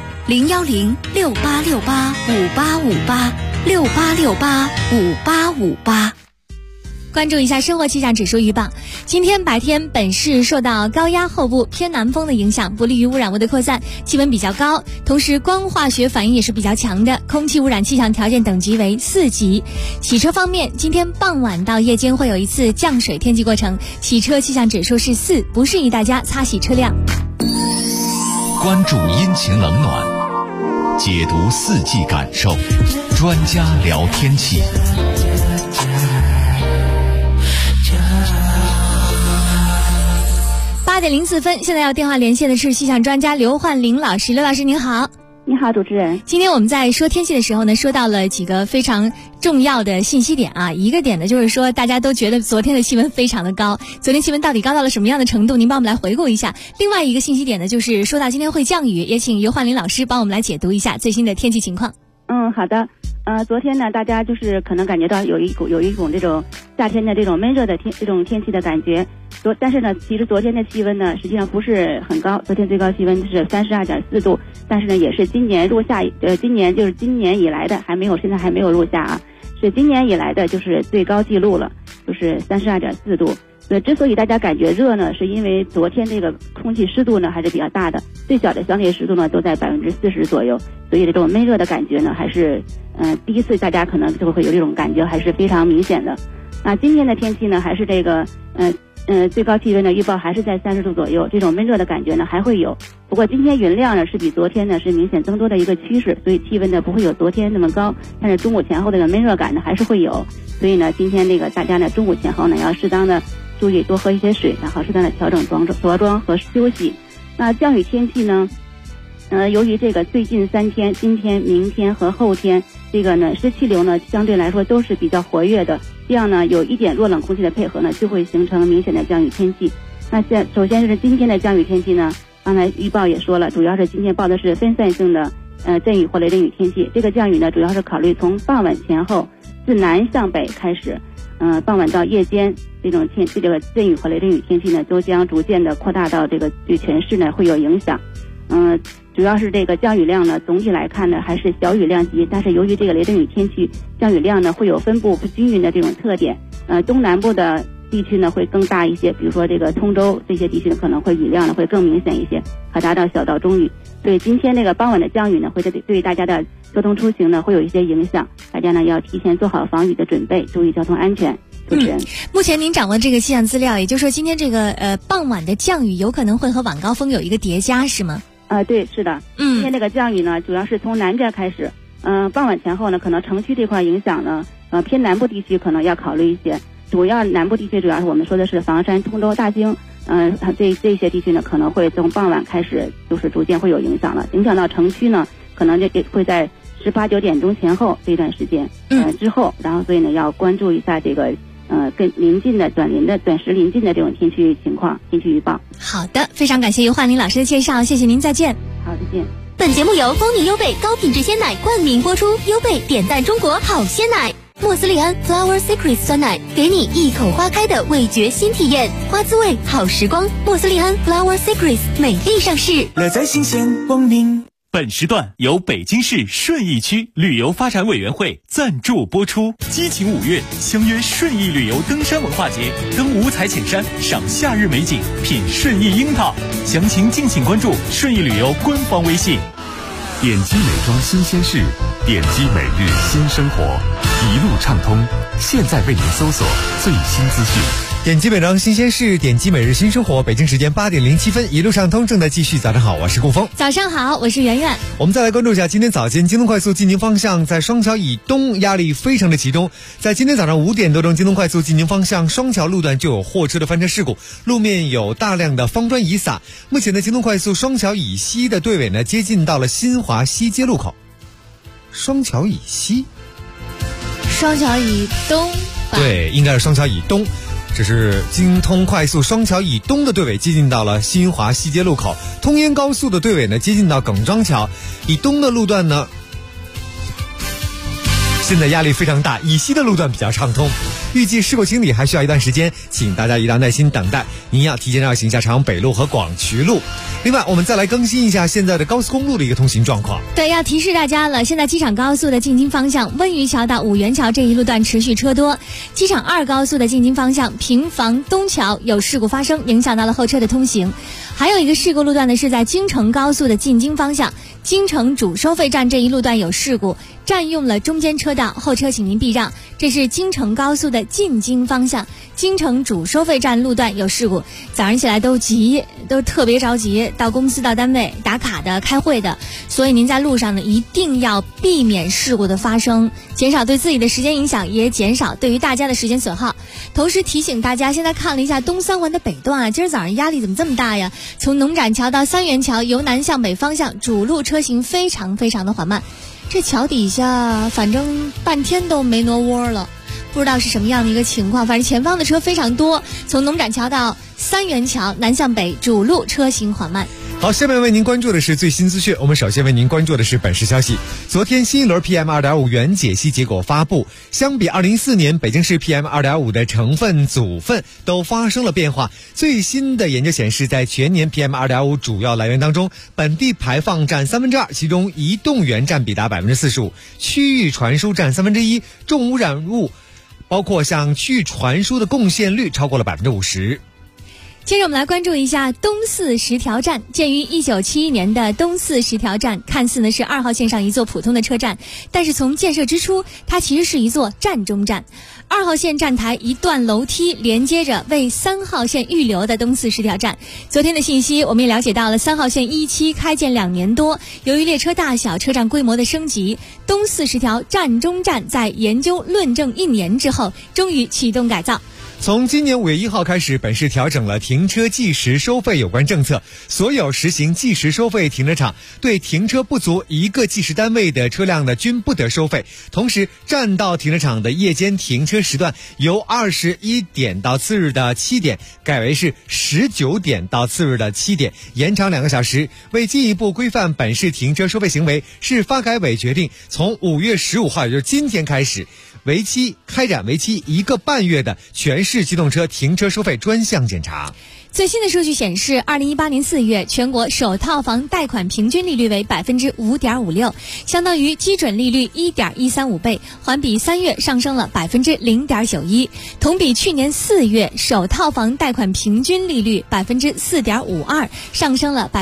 ，01068685858，68685858。 关注一下生活气象指数预报，今天白天本市受到高压后部偏南风的影响，不利于污染物的扩散，气温比较高，同时光化学反应也是比较强的，空气污染气象条件等级为4级。洗车方面，今天傍晚到夜间会有一次降水天气过程，洗车气象指数是4，不适宜大家擦洗车辆。 关注阴晴冷暖，解读4季感受，专家聊天气。 8点04分，现在要电话连线的是气象专家刘焕林老师。刘老师您好。 你好，主持人。 今天我们在说天气的时候呢，说到了几个非常重要的信息点啊。一个点呢，就是说大家都觉得昨天的气温非常的高，昨天气温到底高到了什么样的程度？您帮我们来回顾一下。另外一个信息点呢，就是说到今天会降雨，也请尤焕林老师帮我们来解读一下最新的天气情况。 好的。昨天呢，大家就是可能感觉到有一种这种夏天的这种闷热的这种天气的感觉。但是呢，其实昨天的气温呢，实际上不是很高，昨天最高气温是32.4度，但是呢，也是今年今年以来的现在还没有入夏啊，是今年以来的就是最高记录了，就是32.4度。之所以大家感觉热呢，是因为昨天这个空气湿度呢还是比较大的，最小的相对湿度呢都在40%左右，所以这种闷热的感觉呢还是第一次大家可能就会有这种感觉，还是非常明显的。今天的天气呢还是这个最高气温的预报还是在30度左右，这种闷热的感觉呢还会有。不过今天云量呢是比昨天呢是明显增多的一个趋势，所以气温呢不会有昨天那么高，但是中午前后这个闷热感呢还是会有。所以呢今天这个大家呢中午前后呢要适当的注意多喝一些水，然后适当的调整着装和休息。那降雨天气呢由于这个最近3天，今天、明天和后天，这个暖湿气流呢相对来说都是比较活跃的，这样呢有一点弱冷空气的配合呢，就会形成明显的降雨天气。那首先是今天的降雨天气呢，刚才预报也说了，主要是今天报的是分散性的阵雨或雷阵雨天气。这个降雨呢主要是考虑从傍晚前后自南向北开始，傍晚到夜间这个阵雨和雷阵雨天气呢都将逐渐的扩大到这个对全市呢会有影响。主要是这个降雨量呢，总体来看呢还是小雨量级，但是由于这个雷阵雨天气，降雨量呢会有分布不均匀的这种特点。东南部的地区呢会更大一些，比如说这个通州这些地区呢可能会雨量呢会更明显一些，可达到小到中雨。所以今天这个傍晚的降雨呢会对大家的交通出行呢会有一些影响，大家呢要提前做好防雨的准备，注意交通安全。主持人， 目前您掌握这个气象资料，也就是说今天这个傍晚的降雨有可能会和晚高峰有一个叠加，是吗？ 对，是的。今天这个降雨呢，主要是从南边开始。傍晚前后呢，可能城区这块影响呢，偏南部地区可能要考虑一些。主要南部地区主要是我们说的是房山、通州、大兴，这些地区呢，可能会从傍晚开始就是逐渐会有影响了。影响到城区呢，可能也会在18、9点钟前后这段时间，之后，然后所以呢，要关注一下这个。跟临近的短时临近的这种天气情况、天气预报。 好的，非常感谢尤焕林老师的介绍，谢谢您，再见。 好，再见。 本节目由光明优贝高品质鲜奶冠名播出，优贝点赞中国好鲜奶。莫斯利安 Flower Secrets 酸奶，给你一口花开的味觉新体验，花滋味好时光。莫斯利安 Flower Secrets 美丽上市， 乐在新鲜光明。 本时段由北京市顺义区旅游发展委员会赞助播出。激情5月，相约顺义旅游登山文化节，登五彩浅山，赏夏日美景，品顺义樱桃。详情敬请关注顺义旅游官方微信。 点击美妆新鲜事，点击每日新生活，一路畅通。现在为您搜索最新资讯。 点击美妆新鲜事，点击每日新生活。北京时间8点07分，一路畅通正在继续。早上好，我是顾峰。 早上好，我是圆圆。 我们再来关注一下今天早间京东快速进宁方向在双桥以东压力非常的集中。在今天早上5点多钟，京东快速进宁方向双桥路段就有货车的翻车事故，路面有大量的方砖遗撒。目前的京东快速双桥以西的队尾呢，接近到了新华西街路口。双桥以西， 双桥以东吧？ 对，应该是双桥以东。这是京通快速双桥以东的队尾接近到了新华西街路口，通燕高速的队尾呢接近到耿庄桥。以东的路段呢现在压力非常大，以西的路段比较畅通，预计事故清理还需要一段时间，请大家一定要耐心等待。您要提前绕行一下长北路和广渠路。另外我们再来更新一下现在的高速公路的一个通行状况。 对，要提示大家了，现在机场高速的进京方向温榆桥到五元桥这一路段持续车多，机场2高速的进京方向平房东桥有事故发生，影响到了后车的通行。还有一个事故路段呢，是在京承高速的进京方向京承主收费站这一路段有事故，占用了中间车道，后车请您避让。这是京承高速的进京方向京承主收费站路段有事故，早上起来都急，都特别着急，到公司到单位打卡的开会的，所以您在路上呢一定要避免事故的发生，减少对自己的时间影响，也减少对于大家的时间损耗。同时提醒大家，现在看了一下东三环的北段啊，今儿早上压力怎么这么大呀？ 从农展桥到三元桥，由南向北方向主路车行非常的缓慢。这桥底下反正半天都没挪窝了，不知道是什么样的一个情况，反正前方的车非常多。从农展桥到三元桥，南向北主路车行缓慢。 好，下面为您关注的是最新资讯。我们首先为您关注的是本市消息。昨天新一轮 PM2.5 原解析结果发布，相比2014年，北京市 PM2.5 的成分组分都发生了变化。最新的研究显示，在全年 PM2.5 主要来源当中，本地排放占2/3，其中移动源占比达45%，区域传输占1/3，重污染物包括像区域传输的贡献率超过了50%。 接着我们来关注一下东四十条站。建于1971年的东四十条站，看似呢是2号线上一座普通的车站，但是从建设之初，它其实是一座站中站。2号线站台一段楼梯连接着为3号线预留的东四十条站。昨天的信息，我们也了解到了3号线一期开建2年多，由于列车大小、车站规模的升级，东四十条站中站在研究论证1年之后，终于启动改造。 从今年5月1号开始，本市调整了停车计时收费有关政策，所有实行计时收费停车场对停车不足1个计时单位的车辆呢均不得收费。同时，占道停车场的夜间停车时段由21点到次日的7点改为是19点到次日的7点，延长2个小时。为进一步规范本市停车收费行为，市发改委决定从5月15号，也就是今天开始，开展为期1个半月的全市机动车停车收费专项检查。 最新的数据显示，2018年4月，全国首套房贷款平均利率为5.56%，相当于基准利率1.135倍，环比3月上升了0.91%。同比去年4月，首套房贷款平均利率4.52%，上升了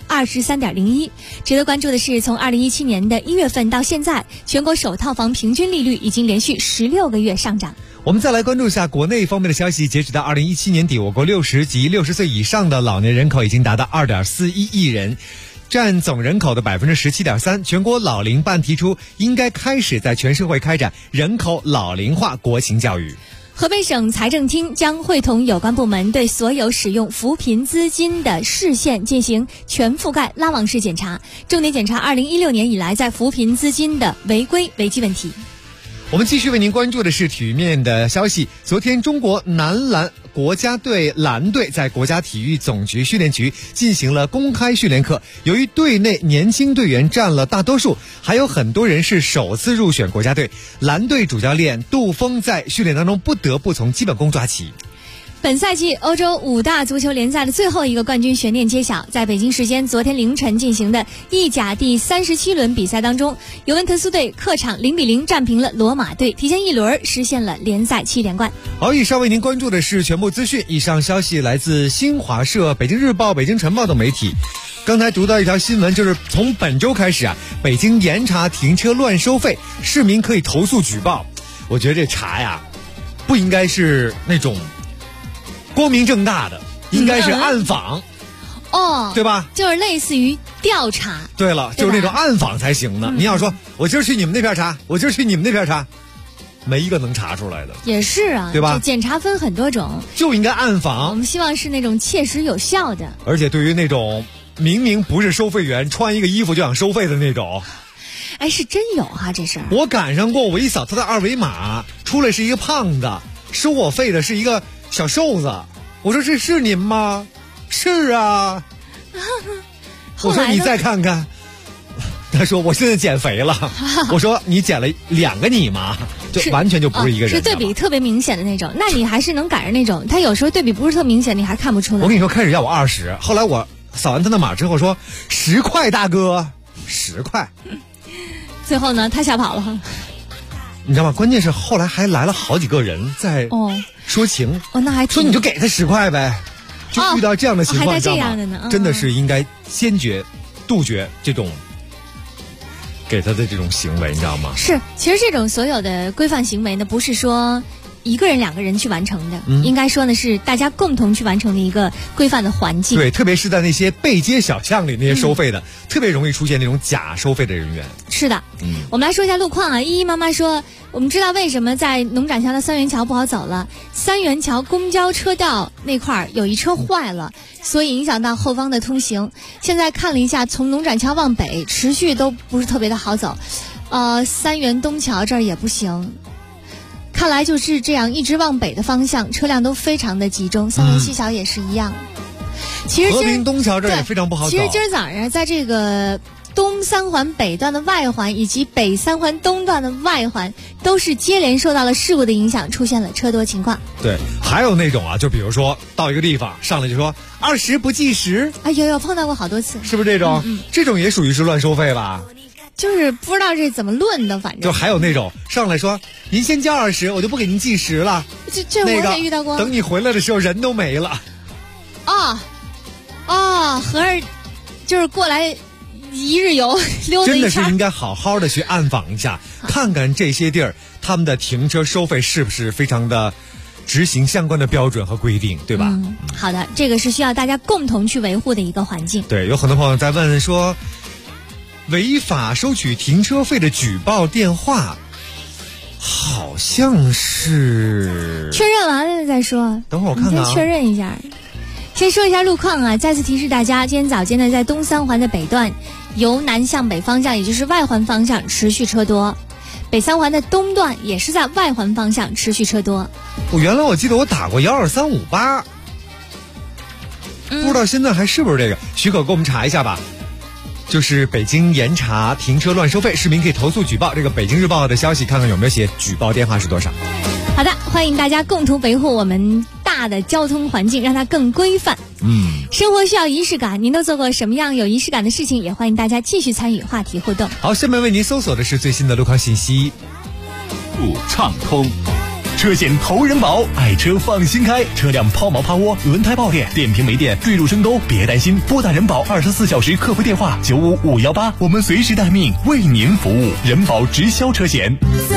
23.01%。值得关注的是，从2017年的1月份到现在，全国首套房平均利率已经连续16个月上涨。 我们再来关注一下国内方面的消息。截止到2017年底，我国60及60岁以上的老年人口已经达到2.41亿人，占总人口的17.3%。全国老龄办提出，应该开始在全社会开展人口老龄化国情教育。 河北省财政厅将会同有关部门对所有使用扶贫资金的市县进行全覆盖拉网式检查，重点检查2016年以来在扶贫资金的违规违纪问题。 我们继续为您关注的是体育面的消息。昨天，中国男篮国家队篮队在国家体育总局训练局进行了公开训练课。由于队内年轻队员占了大多数，还有很多人是首次入选国家队，篮队主教练杜峰在训练当中不得不从基本功抓起。 本赛季欧洲5大足球联赛的最后一个冠军悬念揭晓，在北京时间昨天凌晨进行的意甲第37轮比赛当中，尤文图斯队客场0-0战平了罗马队，提前一轮实现了联赛7连冠。 好，以上为您关注的是全部资讯。以上消息来自新华社、北京日报、北京晨报等媒体。刚才读到一条新闻，就是从本周开始北京严查停车乱收费，市民可以投诉举报。我觉得这查不应该是那种光明正大的，应该是暗访，对吧？ 就是类似于调查。 对了，就是那种暗访才行呢。你要说我今儿去你们那边查，我今儿去你们那边查，没一个能查出来的。 也是啊， 对吧？ 检查分很多种， 就应该暗访。 我们希望是那种切实有效的。 而且对于那种明明不是收费员，穿一个衣服就想收费的那种， 是真有这事儿。 我赶上过，我一扫他的二维码，出来是一个胖子，收我费的是一个小瘦子。我说这是您吗？是啊。我说你再看看。他说我现在减肥了。我说你减了2个你吗？就完全就不是一个人。 是对比特别明显的那种。那你还是能赶上那种，他有时候对比不是特明显，你还看不出来。 我跟你说，开始要我20，后来我扫完他的码之后说10块大哥，10块。 最后呢，他吓跑了。 你知道吗？关键是后来还来了好几个人在说情。 那还说你就给他10块呗。就遇到这样的情况， 还带这样的呢， 真的是应该坚决杜绝这种给他的这种行为，你知道吗？ 是，其实这种所有的规范行为呢，不是说一个人、两个人去完成的，应该说呢是大家共同去完成的一个规范的环境。 对，特别是在那些背街小巷里那些收费的，特别容易出现那种假收费的人员。 是的，我们来说一下路况啊。依依妈妈说，我们知道为什么在农展桥的三元桥不好走了，三元桥公交车道那块有一车坏了，所以影响到后方的通行。现在看了一下，从农展桥往北持续都不是特别的好走，三元东桥这儿也不行。看来就是这样，一直往北的方向车辆都非常的集中，三元西桥也是一样。其实和平东桥这儿也非常不好走。 其实今儿早上在这个东三环北段的外环以及北三环东段的外环都是接连受到了事故的影响，出现了车多情况。 对，还有那种啊，就比如说到一个地方上来就说20不计时， 有碰到过好多次， 是不是这种？这种也属于是乱收费吧？ 就是不知道这怎么论的，反正就还有那种上来说您先交20，我就不给您计时了。 这我也遇到过。 等你回来的时候人都没了。 合着就是过来一日游溜达一圈， 真的是应该好好的去暗访一下，看看这些地儿他们的停车收费是不是非常的执行相关的标准和规定，对吧？ 好的，这个是需要大家共同去维护的一个环境。 对，有很多朋友在问说，违法收取停车费的举报电话，好像是确认完了再说。 等会儿我看看先确认一下。先说一下路况啊，再次提示大家，今天早间呢，在东三环的北段，由南向北方向，也就是外环方向持续车多；北三环的东段也是在外环方向持续车多。 原来我记得我打过12358，不知道现在还是不是这个？许可给我们查一下吧。就是北京严查停车乱收费，市民可以投诉举报。这个北京日报的消息，看看有没有写举报电话是多少。 好的，欢迎大家共同维护我们大的交通环境，让它更规范。生活需要仪式感，您都做过什么样有仪式感的事情？也欢迎大家继续参与话题互动。 好，下面为您搜索的是最新的路况信息。 路畅通。车险头人保，爱车放心开，车辆抛锚趴窝、轮胎爆裂、电瓶没电、坠入深沟，别担心，拨打人保24小时客服电话95518，我们随时待命，为您服务。人保直销车险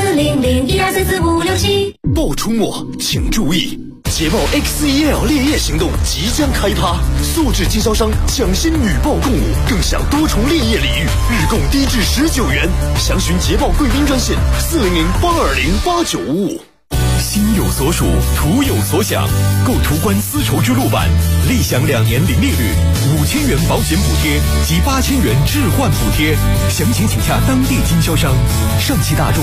40012344567。 报出没请注意，捷豹 XEL 烈焰行动即将开趴，素质经销商抢先女报共舞，更享多重烈焰礼遇，日供低至19元。详询捷豹贵宾专线40082089555。 心有所属，图有所想。购途观丝绸之路版，立享2年零利率，5000元保险补贴及8000元置换补贴。详情请洽当地经销商。上汽大众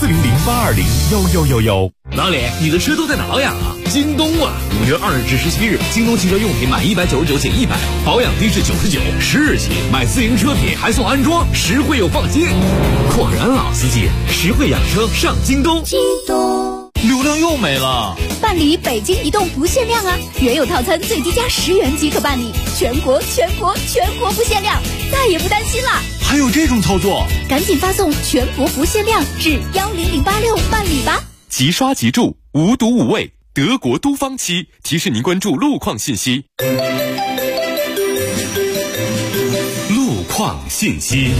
40082011111。 老李，你的车都在哪呀？京东啊！5月2日至17日，京东汽车用品满199减100，保养低至99，10日起买自营车品还送安装，实惠又放心。果然老司机，实惠养车上京东。 京东流量又没了。 办理北京移动不限量啊！原有套餐最低加10元即可办理，全国不限量，再也不担心了。 还有这种操作？ 赶紧发送全国不限量至10086办理吧。 即刷即住，无毒无味，德国都方期提示您关注路况信息。路况信息。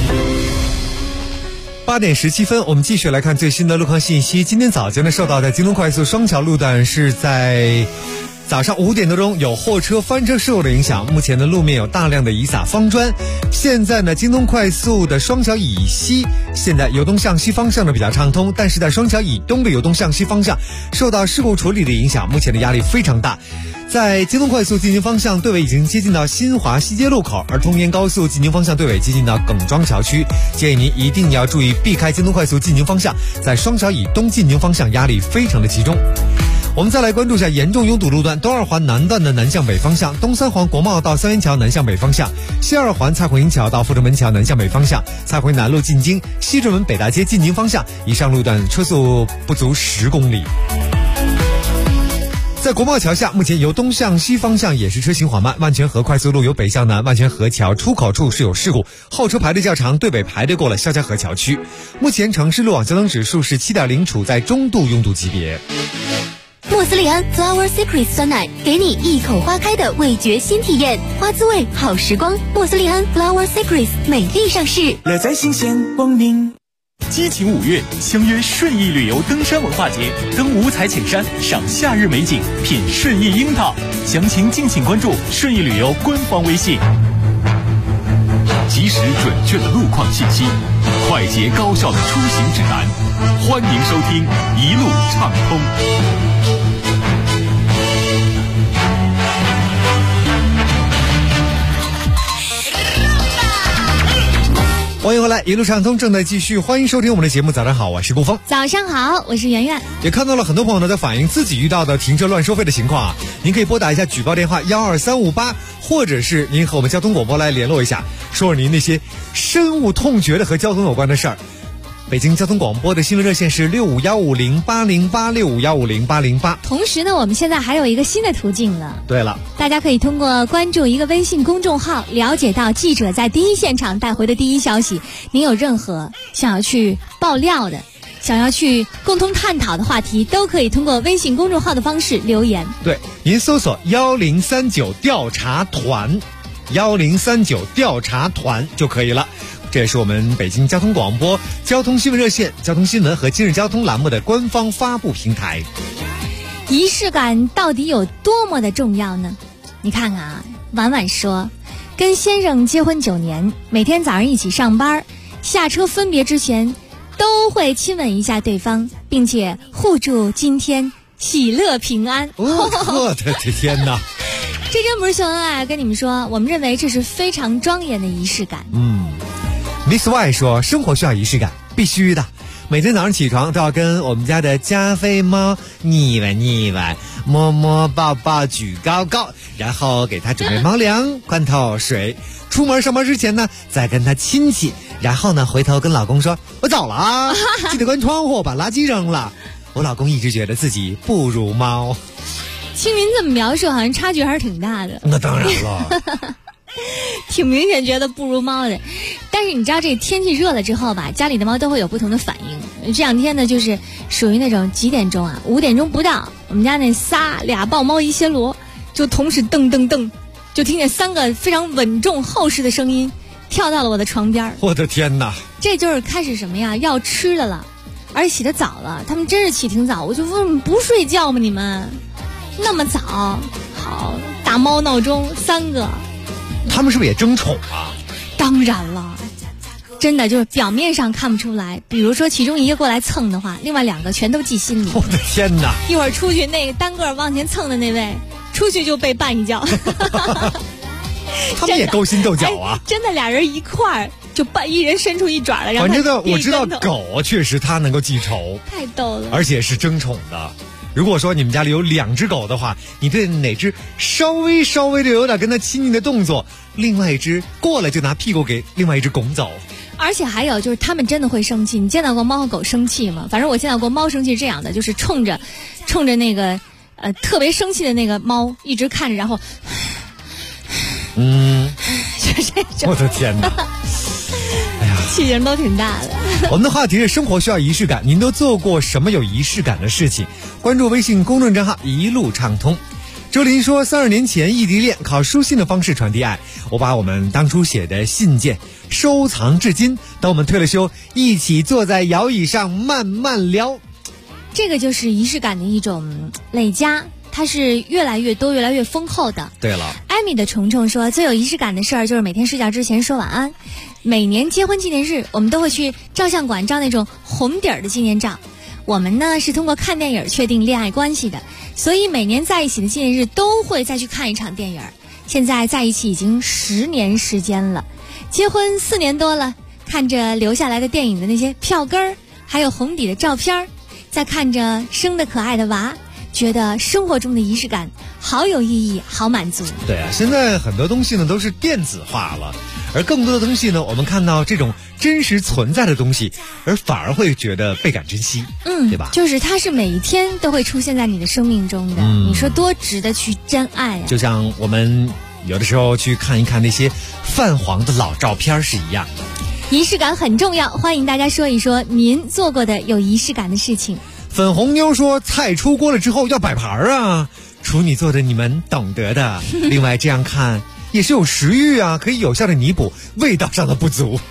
8点17分，我们继续来看最新的路况信息。今天早间呢，受到在京东快速双桥路段是在早上5点多钟有货车翻车事故的影响，目前的路面有大量的遗撒方砖。现在呢，京东快速的双桥以西，现在由东向西方向呢比较畅通，但是在双桥以东的由东向西方向受到事故处理的影响，目前的压力非常大。在京东快速进行方向队尾已经接近到新华西街路口，而通燕高速进行方向队尾接近到耿庄桥区，建议您一定要注意避开京东快速进行方向，在双桥以东进行方向压力非常的集中。我们再来关注一下严重拥堵路段，东二环南段的南向北方向，东三环国贸到三元桥南向北方向，西二环蔡火营桥到阜成门桥南向北方向，蔡回南路进京，西直门北大街进京方向，以上路段车速不足10公里。在国贸桥下，目前由东向西方向也是车行缓慢，万泉河快速路由北向南，万泉河桥出口处是有事故，后车排队较长，队尾排队过了肖家河桥区。目前城市路网交通指数是7.0，处在中度拥堵级别。 莫斯利安 Flower Secret 酸奶，给你一口花开的味觉新体验，花滋味好时光。莫斯利安 Flower Secret 美丽上市， 乐在新鲜光明。 激情5月，相约顺义旅游登山文化节，登五彩浅山，赏夏日美景，品顺义樱桃。详情敬请关注顺义旅游官方微信。 及时准确的路况信息，快捷高效的出行指南。欢迎收听一路畅通。 欢迎回来，一路畅通正在继续，欢迎收听我们的节目。早上好，我是顾峰。 早上好，我是圆圆。 也看到了很多朋友呢在反映自己遇到的停车乱收费的情况啊，您可以拨打一下举报电话12358，或者是您和我们交通广播来联络一下，说说您那些深恶痛绝的和交通有关的事儿。北京交通广播的新闻热线是65150808，65150808。 同时呢，我们现在还有一个新的途径了。 对了， 大家可以通过关注一个微信公众号，了解到记者在第一现场带回的第一消息。您有任何想要去爆料的，想要去共同探讨的话题，都可以通过微信公众号的方式留言。 对，您搜索1039调查团，1039调查团就可以了。这也是我们北京交通广播交通新闻热线、交通新闻和今日交通栏目的官方发布平台。 仪式感到底有多么的重要呢？你看看啊，婉婉说，跟先生结婚9年，每天早上一起上班，下车分别之前都会亲吻一下对方，并且互祝今天喜乐平安。 我的天哪！ 这真不是秀恩爱，跟你们说，我们认为这是非常庄严的仪式感。 Miss Y 说，生活需要仪式感，必须的。每天早上起床都要跟我们家的加菲猫腻歪腻歪，摸摸抱抱举高高，然后给它准备猫粮、罐头水。出门上班之前呢，再跟它亲亲，然后呢回头跟老公说，我走了啊，记得关窗户，把垃圾扔了。我老公一直觉得自己不如猫。 听您这么描述，好像差距还是挺大的。 那当然了。 挺明显觉得不如猫的，但是你知道这天气热了之后吧，家里的猫都会有不同的反应。这两天呢，就是属于那种几点钟啊，5点钟不到，我们家那俩豹猫一暹罗就同时噔噔噔，就听见3个非常稳重厚实的声音跳到了我的床边。 我的天哪！ 这就是开始什么呀？要吃的了，而且起得早了。他们真是起挺早，我就问不睡觉吗？你们那么早？好，打猫闹钟3个。 他们是不是也争宠啊？ 当然了，真的就是表面上看不出来。比如说其中一个过来蹭的话，另外2个全都记心里。 我的天哪！ 一会儿出去那个单个往前蹭的那位，出去就被绊一跤。 他们也勾心斗角啊！ 真的俩人一块儿就绊，一人伸出一爪来。 反正我知道狗确实它能够记仇， 太逗了， 而且是争宠的。如果说你们家里有2只狗的话，你对哪只稍微的有点跟它亲近的动作，另外一只过来就拿屁股给另外一只拱走。 而且还有就是他们真的会生气。你见到过猫和狗生气吗？反正我见到过猫生气是这样的，就是冲着那个特别生气的那个猫一直看着，然后就这种。 我的天哪！哎呀， 气劲都挺大的。 我们的话题是生活需要仪式感，您都做过什么有仪式感的事情？关注微信公众账号一路畅通。周林说，32年前异地恋，靠书信的方式传递爱。我把我们当初写的信件收藏至今，等我们退了休，一起坐在摇椅上慢慢聊。 这个就是仪式感的一种累加，它是越来越多、越来越丰厚的。 对了， 艾米的虫虫说，最有仪式感的事儿就是每天睡觉之前说晚安。每年结婚纪念日，我们都会去照相馆照那种红底儿的纪念照。我们呢是通过看电影确定恋爱关系的，所以每年在一起的纪念日都会再去看一场电影。现在在一起已经10年时间了，结婚4年多了，看着留下来的电影的那些票根儿，还有红底的照片，再看着生的可爱的娃，觉得生活中的仪式感好有意义，好满足。 对啊，现在很多东西呢都是电子化了，而更多的东西呢，我们看到这种真实存在的东西，而反而会觉得倍感珍惜，对吧？ 就是它是每一天都会出现在你的生命中的，你说多值得去珍爱啊！ 就像我们有的时候去看一看那些泛黄的老照片是一样的。 仪式感很重要，欢迎大家说一说您做过的有仪式感的事情。 粉红妞说，菜出锅了之后要摆盘啊，处女座的你们懂得的。另外这样看也是有食欲啊，可以有效的弥补味道上的不足。 味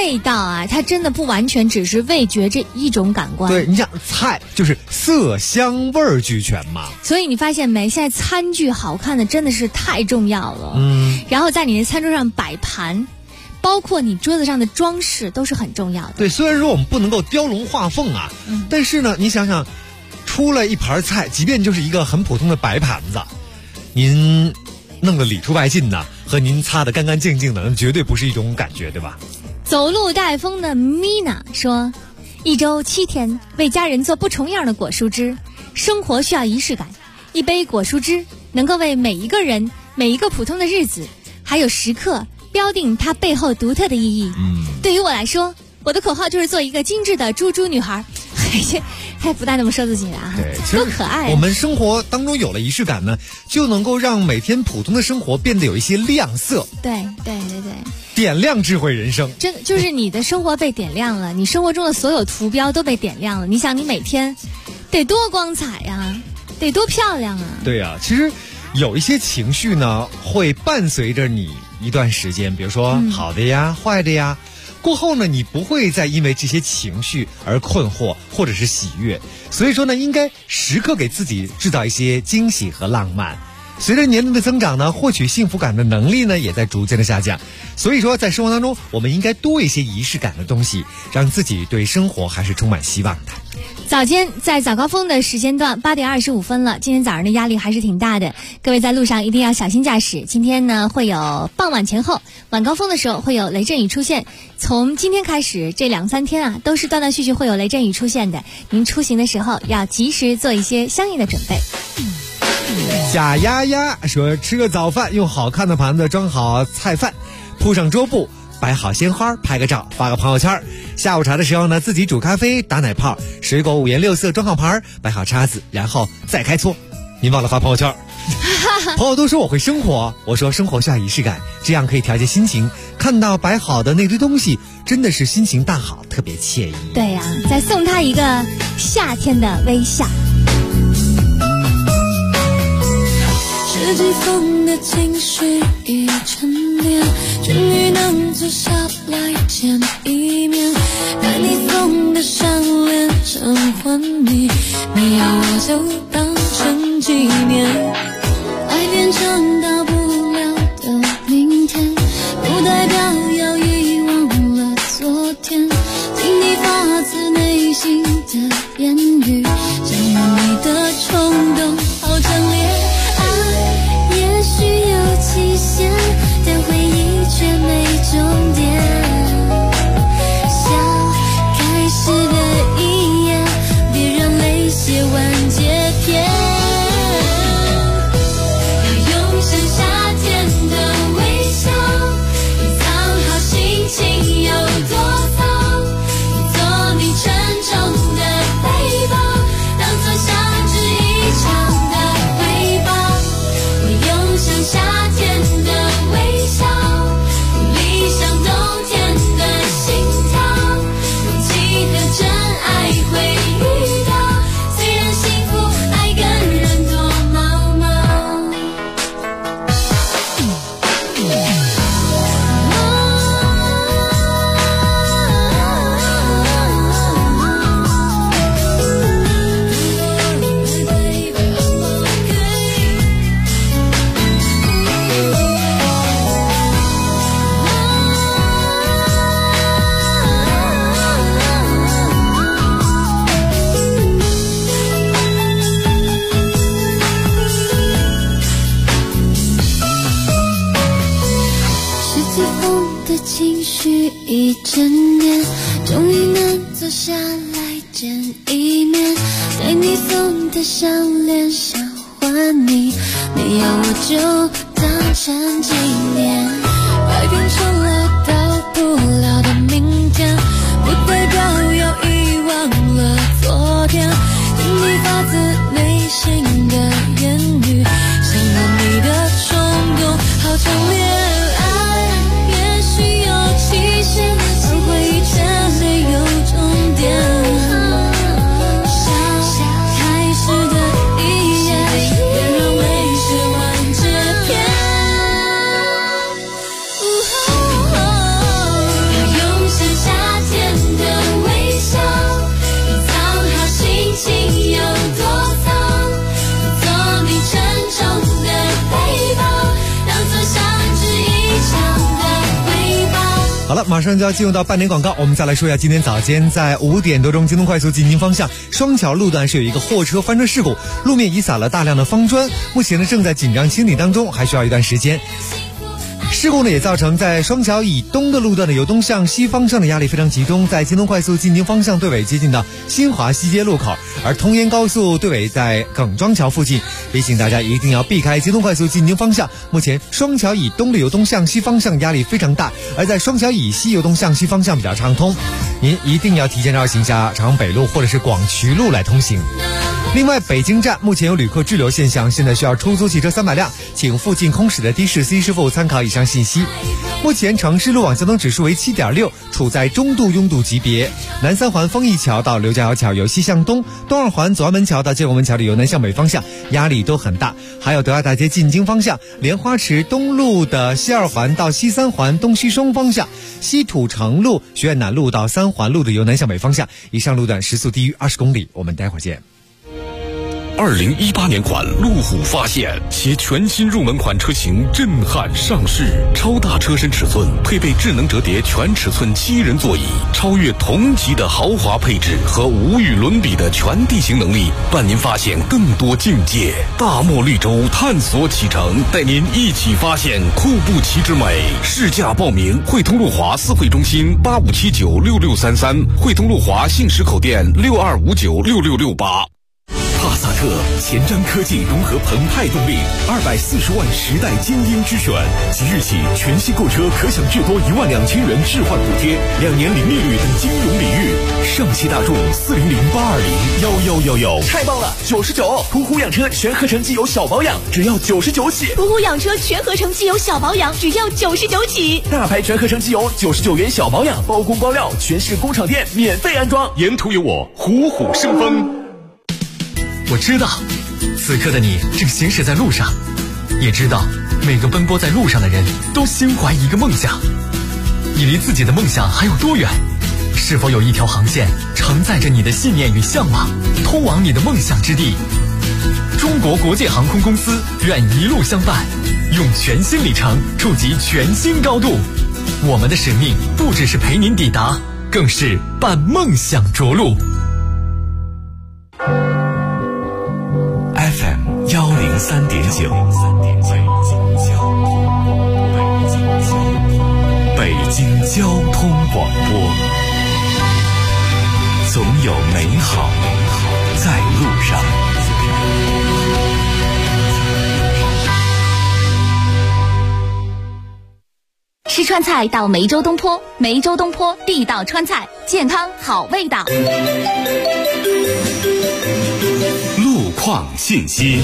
味道啊，它真的不完全只是味觉这一种感官。 对，你想菜就是色香味儿俱全嘛。 所以你发现没，现在餐具好看的真的是太重要了。然后在你的餐桌上摆盘，包括你桌子上的装饰都是很重要的。 对，虽然说我们不能够雕龙画凤啊，但是呢，你想想，出了一盘菜，即便就是一个很普通的白盘子，您弄得里出外进的，和您擦得干干净净的，那绝对不是一种感觉，对吧？ 走路带风的 Mina 说，1周7天为家人做不重样的果蔬汁，生活需要仪式感，一杯果蔬汁能够为每一个人每一个普通的日子还有时刻标定它背后独特的意义。对于我来说，我的口号就是做一个精致的猪猪女孩。还不带那么说自己的啊，多可爱啊！ 我们生活当中有了仪式感呢，就能够让每天普通的生活变得有一些亮色。 对， 点亮智慧人生。 真的就是你的生活被点亮了，你生活中的所有图标都被点亮了。你想，你每天得多光彩呀，得多漂亮啊！ 对啊，其实有一些情绪呢，会伴随着你一段时间，比如说好的呀、坏的呀。过后呢，你不会再因为这些情绪而困惑或者是喜悦，所以说呢，应该时刻给自己制造一些惊喜和浪漫。随着年龄的增长呢，获取幸福感的能力呢也在逐渐的下降，所以说在生活当中，我们应该多一些仪式感的东西，让自己对生活还是充满希望的。 早间在早高峰的时间段8点25分了，今天早上的压力还是挺大的，各位在路上一定要小心驾驶。今天呢会有傍晚前后晚高峰的时候会有雷阵雨出现，从今天开始这2-3天啊都是断断续续会有雷阵雨出现的，您出行的时候要及时做一些相应的准备。 贾丫丫说，吃个早饭，用好看的盘子装好菜饭，铺上桌布，摆好鲜花，拍个照，发个朋友圈。下午茶的时候呢，自己煮咖啡，打奶泡，水果5颜6色装好盘，摆好叉子，然后再开搓。您忘了发朋友圈。朋友都说我会生活，我说生活需要仪式感，这样可以调节心情。看到摆好的那堆东西，真的是心情大好，特别惬意。 对呀，再送他一个夏天的微笑。 十几封的情绪已沉淀，终于能坐下来见一面。带你送的项链真欢你，你要我就当成纪念。爱变成大不了的明天，不代表要遗忘了昨天。听你发自内心的言语，想拥你的冲动好强烈。也许有期限，但回忆却没终点。想开始的一页，别让泪写完结篇。要用上夏天的微笑，隐藏好心情有多糟。做你沉重的背包，当作相知一场的回报。像夏天的微笑，理想冬天的心跳，勇气和真爱会遇到，虽然幸福爱跟人多毛毛。情绪已沉淀，终于能坐下来见一面。对你送的项链想还你，你要我就当成纪念。爱变成了到不了的明天，不代表要遗忘了昨天。听你发自内心的言语，想让你的冲动好强烈。期限，而回忆却没有终点。开始的一页，别让泪写完这篇。 好了，马上就要进入到半点广告，我们再来说一下今天早间在5点多钟，京东快速进京方向双桥路段是有一个货车翻车事故，路面已撒了大量的方砖，目前呢正在紧张清理当中，还需要一段时间。事故呢也造成在双桥以东的路段的由东向西方向的压力非常集中，在京东快速进京方向对尾接近到新华西街路口，而通燕高速对尾在耿庄桥附近，提醒大家一定要避开京东快速进京方向。目前双桥以东的由东向西方向压力非常大，而在双桥以西由东向西方向比较畅通，您一定要提前绕行下长北路或者是广渠路来通行。另外，北京站目前有旅客滞留现象，现在需要出租汽车300辆，请附近空驶的的士 C 师傅参考以上信息。目前城市路网交通指数为 7.6， 处在中度拥堵级别。南三环丰益桥到刘家窑桥由西向东，东二环左安门桥到建国门桥的由南向北方向压力都很大。还有德爱大街进京方向，莲花池东路的西二环到西三环东西双方向，西土城路学院南路到三环路的由南向北方向，以上路段时速低于20公里。我们待会儿见。 2018年款路虎发现其全新入门款车型震撼上市，超大车身尺寸，配备智能折叠全尺寸7人座椅，超越同级的豪华配置和无与伦比的全地形能力，伴您发现更多境界。大漠绿洲探索启程，带您一起发现库布齐之美。试驾报名汇通路华4会中心85796633，汇通路华信实口店62596668。帕萨特前瞻科技融合澎湃动力，240万时代精英之选。即日起，全系购车可享至多12000元置换补贴，2年零利率等金融礼遇。上汽大众40082011111， 太棒了！99，途虎养车全合成机油小保养只要99起。 途虎养车全合成机油小保养只要99起。 大牌全合成机油99元小保养，包工包料，全市工厂店免费安装。 沿途有我，虎虎生风。 我知道，此刻的你正行驶在路上，也知道每个奔波在路上的人都心怀一个梦想。你离自己的梦想还有多远？是否有一条航线承载着你的信念与向往，通往你的梦想之地？中国国际航空公司愿一路相伴，用全新里程触及全新高度。我们的使命不只是陪您抵达，更是伴梦想着陆。 FM 103.9，北京交通广播，总有美好在路上。 吃川菜到梅州东坡，梅州东坡地道川菜，健康好味道。 路况信息。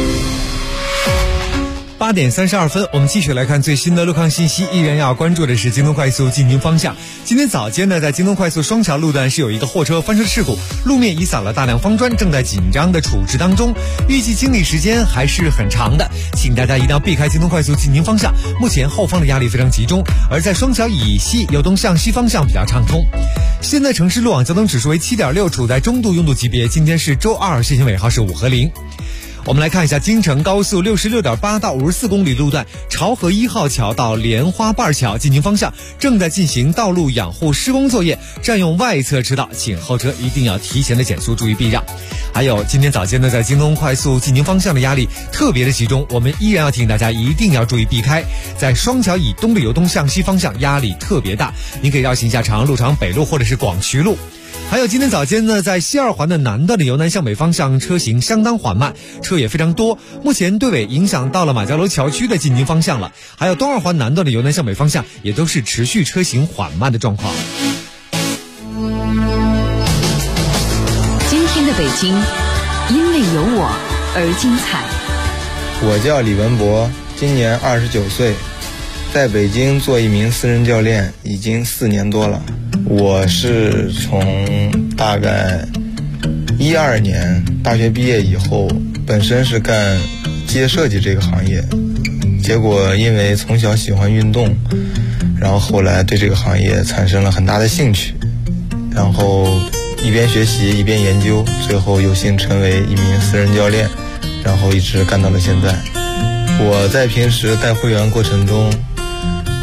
8点32分，我们继续来看最新的路况信息。依然要关注的是京东快速进京方向。今天早间呢，在京东快速双桥路段是有一个货车翻车事故，路面已撒了大量方砖，正在紧张的处置当中，预计清理时间还是很长的，请大家一定要避开京东快速进京方向。目前后方的压力非常集中，而在双桥以西由东向西方向比较畅通。现在城市路网交通指数为 7.6， 处在中度拥堵级别。今天是周二，事情尾号是5和0。我们来看一下京承高速 66.8 到54公里路段，潮河1号桥到莲花瓣桥进京方向正在进行道路养护施工作业，占用外侧车道，请后车一定要提前的减速，注意避让。还有今天早间呢，在京东快速进京方向的压力特别的集中，我们依然要提醒大家一定要注意避开。在双桥以东的由东向西方向压力特别大，您可以绕行一下长安路、长安北路或者是广渠路。还有今天早间呢，在西二环的南段的由南向北方向车行相当缓慢，车也非常多，目前对尾影响到了马家楼桥区的进京方向了。还有东二环南段的由南向北方向也都是持续车行缓慢的状况。 今天的北京因为有我而精彩。 我叫李文博，今年29岁，在北京做一名私人教练已经4年多了。我是从大概12年大学毕业以后，本身是干机械设计这个行业，结果因为从小喜欢运动，然后后来对这个行业产生了很大的兴趣，然后一边学习一边研究，最后有幸成为一名私人教练，然后一直干到了现在。我在平时带会员过程中，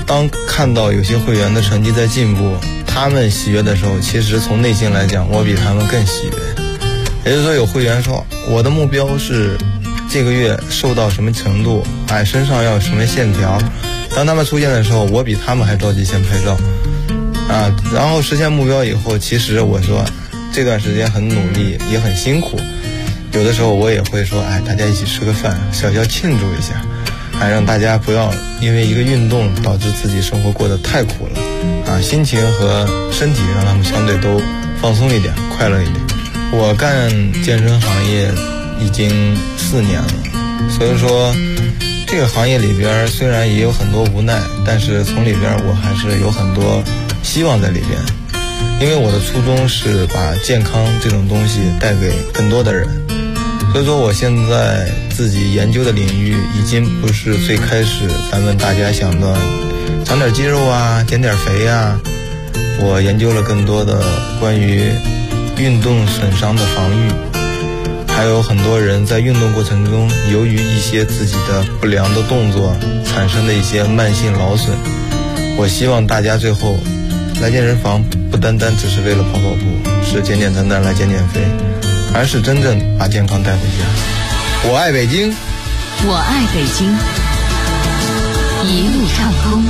当看到有些会员的成绩在进步，他们喜悦的时候，其实从内心来讲，我比他们更喜悦。也就是说，有会员说我的目标是这个月瘦到什么程度，身上要有什么线条，当他们出现的时候，我比他们还着急先拍照然后实现目标以后，其实我说这段时间很努力也很辛苦，有的时候我也会说大家一起吃个饭，小小庆祝一下，让大家不要因为一个运动导致自己生活过得太苦了心情和身体让他们相对都放松一点，快乐一点。我干健身行业已经4年了，所以说这个行业里边虽然也有很多无奈，但是从里边我还是有很多希望在里边，因为我的初衷是把健康这种东西带给更多的人。所以说我现在自己研究的领域已经不是最开始咱们大家想的长点肌肉减点肥我研究了更多的关于运动损伤的防御，还有很多人在运动过程中由于一些自己的不良的动作产生的一些慢性劳损，我希望大家最后来健身房不单单只是为了跑跑步，是简简单单来减减肥，而是真正把健康带回家。我爱北京， 我爱北京，一路畅通。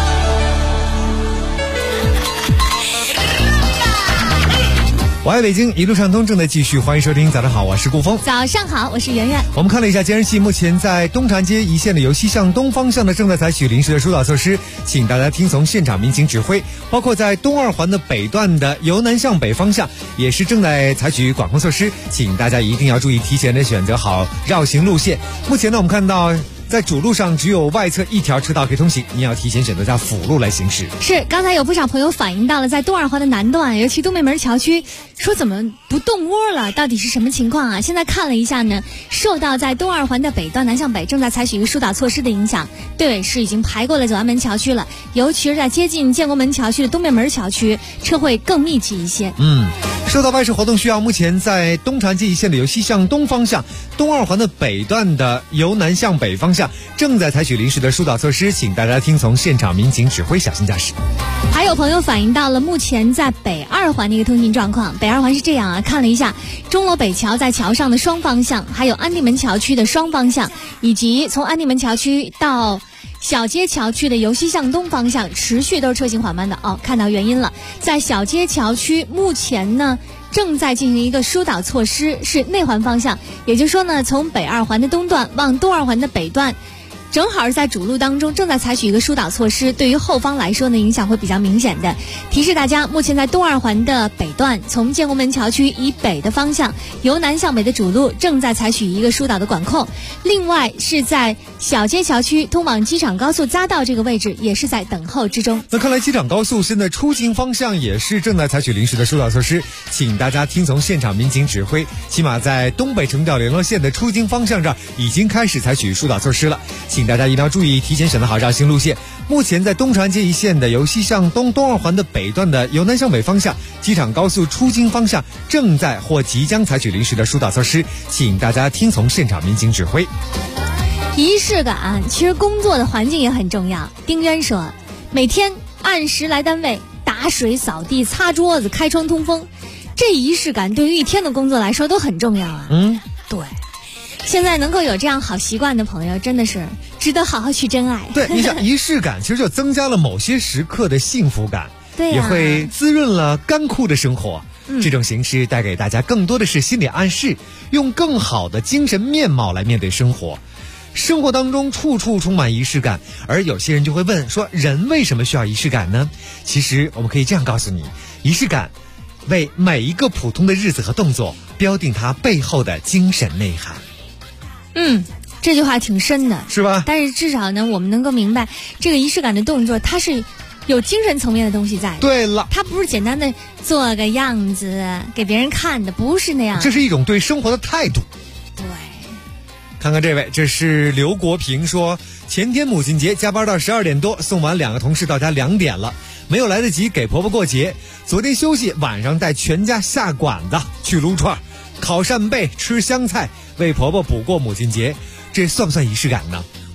我爱北京，一路畅通正在继续，欢迎收听。早上好，我是顾峰。 早上好，我是圆圆。 我们看了一下监视器，目前在东长街一线的由西向东方向的正在采取临时的疏导措施，请大家听从现场民警指挥。包括在东二环的北段的由南向北方向也是正在采取管控措施，请大家一定要注意提前的选择好绕行路线。目前呢，我们看到在主路上只有外侧一条车道可以通行，你要提前选择在辅路来行驶。 是，刚才有不少朋友反映到了在东二环的南段，尤其东北门桥区，说怎么不动窝了？到底是什么情况啊？现在看了一下呢，受到在东二环的北段南向北正在采取一个疏导措施的影响，队尾是已经排过了九安门桥区了，尤其是在接近建国门桥区的东北门桥区，车会更密集一些。 受到外事活动需要，目前在东长街一线的由西向东方向，东二环的北段的由南向北方向正在采取临时的疏导措施，请大家听从现场民警指挥，小心驾驶。 还有朋友反映到了目前在北二环的一个通行状况。北二环是这样啊，看了一下钟楼北桥在桥上的双方向，还有安定门桥区的双方向，以及从安定门桥区到小街桥区的由西向东方向持续都是车行缓慢的看到原因了。在小街桥区目前呢正在进行一个疏导措施，是内环方向，也就是说呢，从北二环的东段往东二环的北段，正好是在主路当中正在采取一个疏导措施，对于后方来说呢影响会比较明显的。提示大家，目前在东二环的北段，从建国门桥区以北的方向，由南向北的主路正在采取一个疏导的管控。另外是在小街桥区通往机场高速匝道这个位置，也是在等候之中。 那看来机场高速现在出行方向也是正在采取临时的疏导措施，请大家听从现场民警指挥，起码在东北城调联络线的出京方向上已经开始采取疏导措施了，请大家一定要注意提前选择好绕行路线。目前在东长街一线的由西向东东二环的北段的由南向北方向，机场高速出京方向正在或即将采取临时的疏导措施，请大家听从现场民警指挥。 仪式感，其实工作的环境也很重要。丁渊说，每天按时来单位，打水扫地擦桌子开窗通风，这仪式感对于一天的工作来说都很重要啊。对，现在能够有这样好习惯的朋友，真的是值得好好去珍爱。 对，你想仪式感其实就增加了某些时刻的幸福感， 对也会滋润了干枯的生活。这种形式带给大家更多的是心理暗示，用更好的精神面貌来面对生活。生活当中处处充满仪式感，而有些人就会问说，人为什么需要仪式感呢？其实我们可以这样告诉你，仪式感为每一个普通的日子和动作标定它背后的精神内涵。 这句话挺深的， 是吧？ 但是至少呢，我们能够明白这个仪式感的动作，它是有精神层面的东西在的。 对了， 它不是简单的做个样子给别人看的，不是那样。 这是一种对生活的态度。 对， 看看这位，这是刘国平说，前天母亲节加班到12点多，送完2个同事到家2点了，没有来得及给婆婆过节。昨天休息，晚上带全家下馆子去撸串，烤扇贝，吃香菜，为婆婆补过母亲节。这算不算仪式感呢？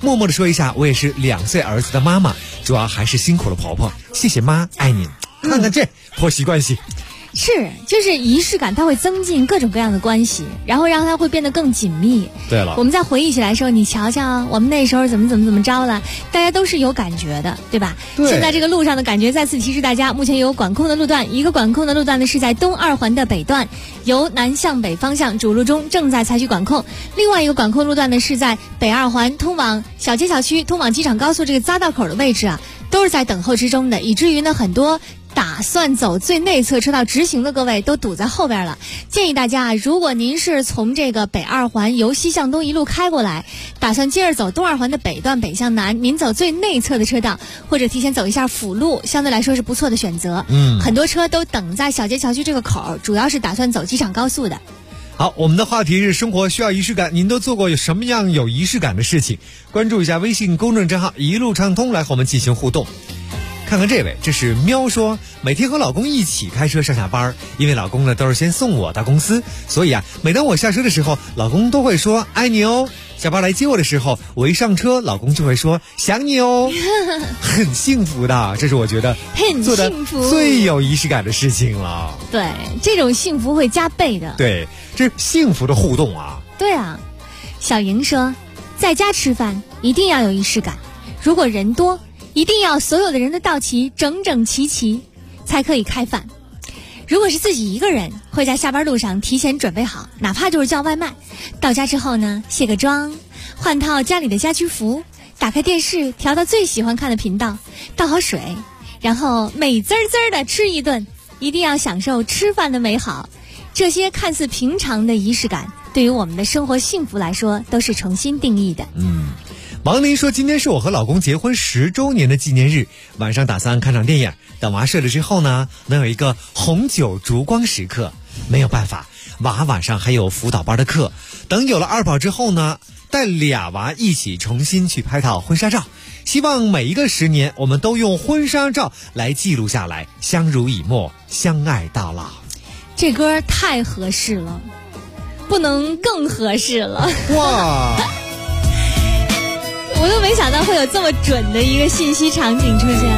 默默的说一下，我也是2岁儿子的妈妈，主要还是辛苦了婆婆，谢谢妈，爱你。看看这婆媳关系。 是，就是仪式感，它会增进各种各样的关系，然后让它会变得更紧密。 对了， 我们再回忆起来的时候，你瞧瞧，我们那时候怎么着了，大家都是有感觉的，对吧？ 对。 现在这个路上的感觉，再次提示大家，目前有管控的路段，一个管控的路段呢是在东2环的北段，由南向北方向主路中正在采取管控；另外一个管控路段呢是在北2环通往小街小区、通往机场高速这个匝道口的位置啊，都是在等候之中的，以至于呢很多打算走最内侧车道直行的各位都堵在后边了。建议大家啊，如果您是从这个北2环由西向东一路开过来，打算接着走东2环的北段北向南，您走最内侧的车道，或者提前走一下辅路，相对来说是不错的选择。很多车都等在小街小区这个口，主要是打算走机场高速的。 好，我们的话题是生活需要仪式感，您都做过有什么样有仪式感的事情？关注一下微信公众账号一路畅通，来和我们进行互动。看看这位，这是喵说，每天和老公一起开车上下班，因为老公呢都是先送我到公司，所以啊，每当我下车的时候，老公都会说爱你哦。下班来接我的时候，我一上车，老公就会说想你哦，很幸福的，这是我觉得做的最有仪式感的事情了。 对，这种幸福会加倍的。 对，这是幸福的互动啊。 对啊，小莹说，在家吃饭一定要有仪式感，如果人多，一定要所有的人都到齐，整整齐齐，才可以开饭。如果是自己一个人，会在下班路上提前准备好，哪怕就是叫外卖。到家之后呢，卸个妆，换套家里的家居服，打开电视，调到最喜欢看的频道，倒好水，然后美滋滋的吃一顿，一定要享受吃饭的美好。这些看似平常的仪式感，对于我们的生活幸福来说，都是重新定义的。 王林说，今天是我和老公结婚10周年的纪念日，晚上打算看场电影，等娃睡了之后呢，能有一个红酒烛光时刻。没有办法，娃晚上还有辅导班的课，等有了2宝之后呢，带俩娃一起重新去拍套婚纱照。希望每一个10年，我们都用婚纱照来记录下来，相濡以沫，相爱到老。 这歌太合适了，不能更合适了。 哇！ 我都没想到会有这么准的一个信息场景出现。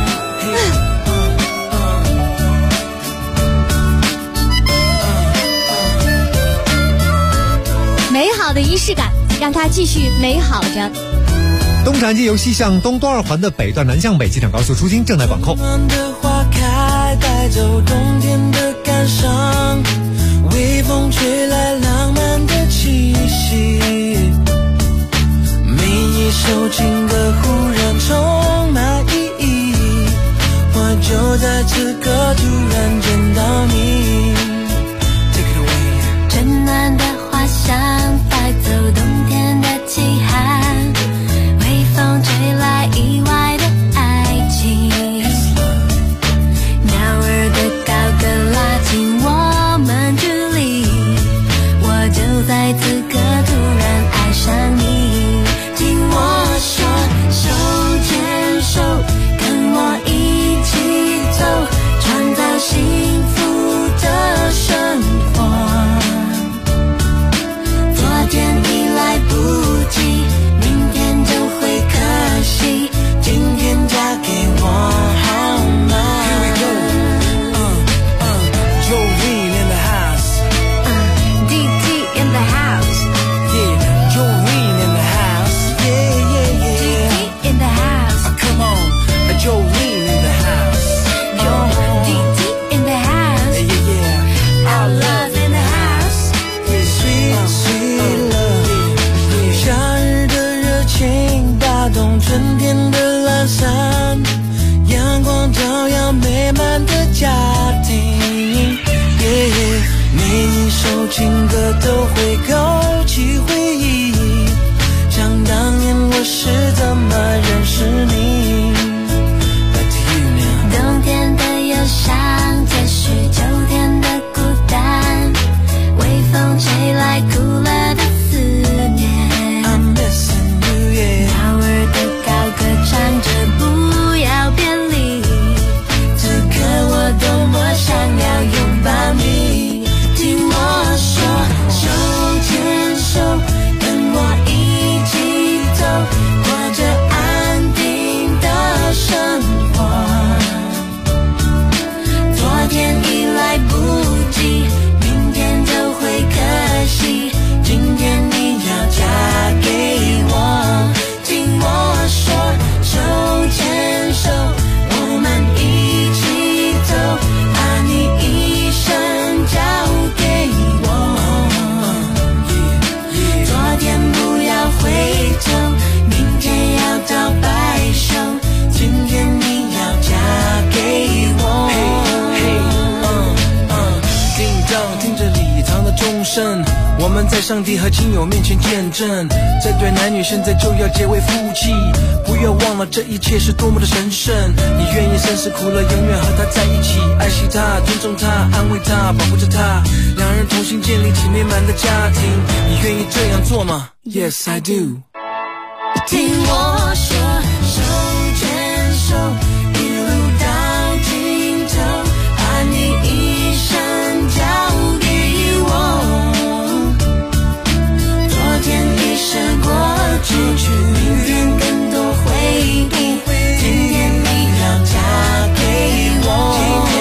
美好的仪式感，让它继续美好着。 东长街由西向东2环的北段南向北机场高速出京正在管控。 花开带走冬天的感伤，微风吹来浪漫的气息，每一首情歌忽然充满意义，我就在此刻突然见到你。 Take it away。 春暖的花香带走冬天的凄寒，微风吹来意外的爱情，鸟儿的高歌拉近我们距离，我就在此刻突然爱上你。听我说，手牵手，跟我一起走，创造幸福的生活。昨天已来不及，明天就会可惜，今天嫁给我好吗？ Here we go. Jolene in the house. DT in the house. Yeah, Jolene in the house. Yeah, yeah, yeah. DT in the house. Come on, Jolene in the house. DT in the house. Yeah, yeah, yeah. Our love in the house. Yeah, sweet, sweet love. 夏日的热情打动春天的懒散，阳光照耀美满的家庭。Yeah, 每一首情歌都会勾起回忆，想当年我是怎么认识你。Back to you now. 冬天的忧伤解释秋天的孤单，微风吹来哭了的思念。 I'm missing you, yeah. 鸟儿的高歌唱着不要别离，此刻我多么想要拥抱你。听我说，手们在上帝和亲友面前见证，这对男女现在就要结为夫妻，不要忘了这一切是多么的神圣。你愿意生死苦乐永远和他在一起，爱惜他，尊重他，安慰他，保护着他，两人同心建立起美满的家庭。你愿意这样做吗？ Yes I do。 听我说，手牵手一路到尽头，把你一生交给我。昨天已是过去，明天更多回忆，今天你要嫁给我，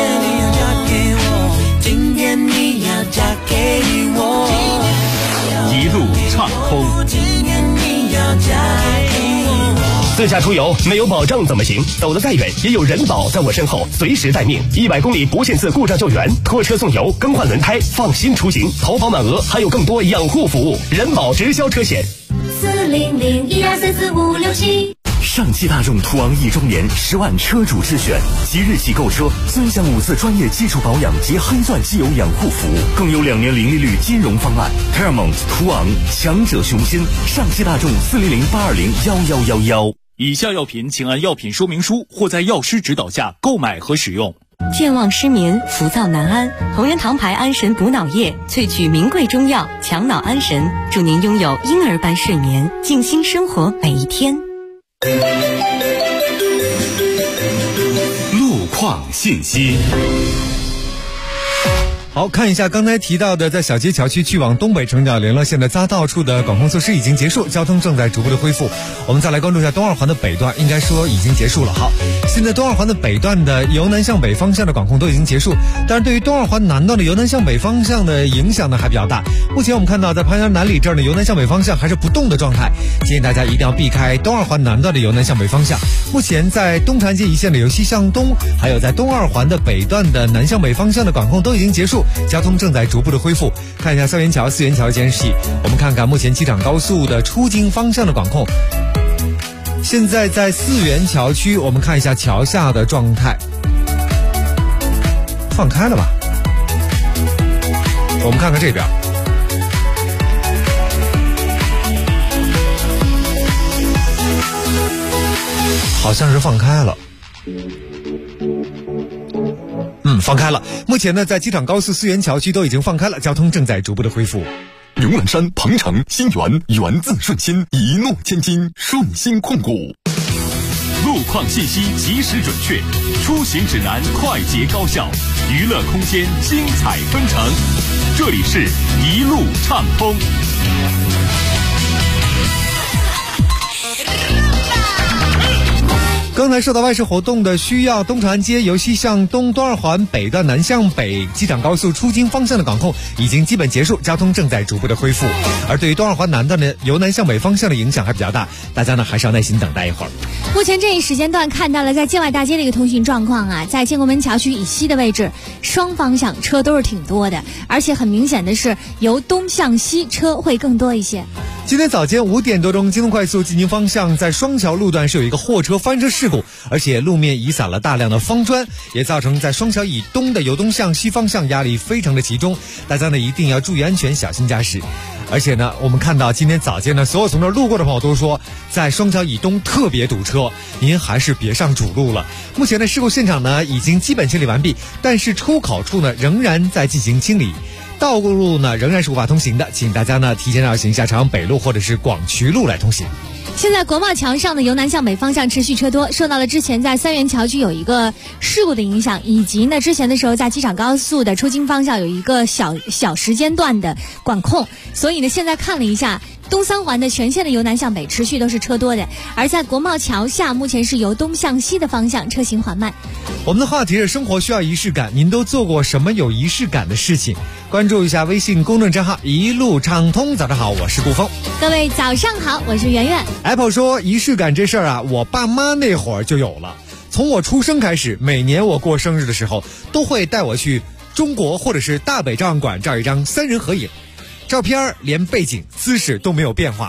今天你要嫁给我， 一路畅通， 今天你要嫁给我。 自驾出游没有保障怎么行？走得再远也有人保在我身后，随时待命。100公里不限次故障救援，拖车送油，更换轮胎，放心出行。投保满额还有更多养护服务，人保直销车险。 40012344567。 上汽大众途昂1周年10万车主之选，即日起购车尊享5次专业基础保养及黑钻机油养护服务，更有2年零利率金融方案。Paramount 途昂，强者雄心。上汽大众40082011111。 以下药品请按药品说明书或在药师指导下购买和使用。 健忘失眠、浮躁难安，同仁堂牌安神补脑液萃取名贵中药，强脑安神，祝您拥有婴儿般睡眠，静心生活每一天。 路况信息。 好，看一下刚才提到的，在小街桥区去往东北城角联络线的匝道处的管控措施已经结束，交通正在逐步的恢复。我们再来关注一下东二环的北段，应该说已经结束了。好，现在东二环的北段的由南向北方向的管控都已经结束，但是对于东二环南段的由南向北方向的影响呢还比较大。目前我们看到在潘家南里这儿的由南向北方向还是不动的状态，建议大家一定要避开东二环南段的由南向北方向。目前在东长安街一线的由西向东，还有在东二环的北段的南向北方向的管控都已经结束，交通正在逐步的恢复。看一下四元桥监视器，我们看看目前机场高速的出京方向的管控。现在在四元桥区，我们看一下桥下的状态，放开了吧？我们看看这边，好像是放开了。放开了。目前呢，在机场高速四元桥区都已经放开了，交通正在逐步的恢复。 永兰山、鹏城、新源，源自顺心，一诺千金，顺心控股。 路况信息及时准确，出行指南快捷高效，娱乐空间精彩纷呈。这里是一路畅通。 刚才受到外事活动的需要，东长安街由西向东东二环北段南向北机场高速出京方向的管控已经基本结束，交通正在逐步的恢复。而对于东二环南段的由南向北方向的影响还比较大，大家呢还是要耐心等待一会儿。 目前这一时间段看到了在建外大街的一个通行状况啊，在建国门桥区以西的位置，双方向车都是挺多的，而且很明显的是由东向西车会更多一些。 今天早间5点多钟，京东快速进京方向在双桥路段是有一个货车翻车事故，而且路面移洒了大量的方砖，也造成在双桥以东的由东向西方向压力非常的集中，大家呢一定要注意安全，小心驾驶。而且呢，我们看到今天早间呢，所有从这儿路过的朋友都说，在双桥以东特别堵车，您还是别上主路了。目前的事故现场呢已经基本清理完毕，但是出口处呢仍然在进行清理。道路呢仍然是无法通行的，请大家呢提前绕行下朝阳北路或者是广渠路来通行。 现在国贸桥上的由南向北方向持续车多，受到了之前在三元桥区有一个事故的影响，以及呢之前的时候在机场高速的出京方向有一个小时间段的管控，所以呢现在看了一下东三环的全线的由南向北持续都是车多的，而在国贸桥下目前是由东向西的方向车行缓慢。 我们的话题是生活需要仪式感，您都做过什么有仪式感的事情？关注一下微信公众账号一路畅通。早上好，我是顾峰。 各位早上好，我是圆圆。 Apple 说仪式感这事儿啊，我爸妈那会儿就有了。从我出生开始，每年我过生日的时候，都会带我去中国或者是大北照相馆照一张3人合影，照片连背景姿势都没有变化。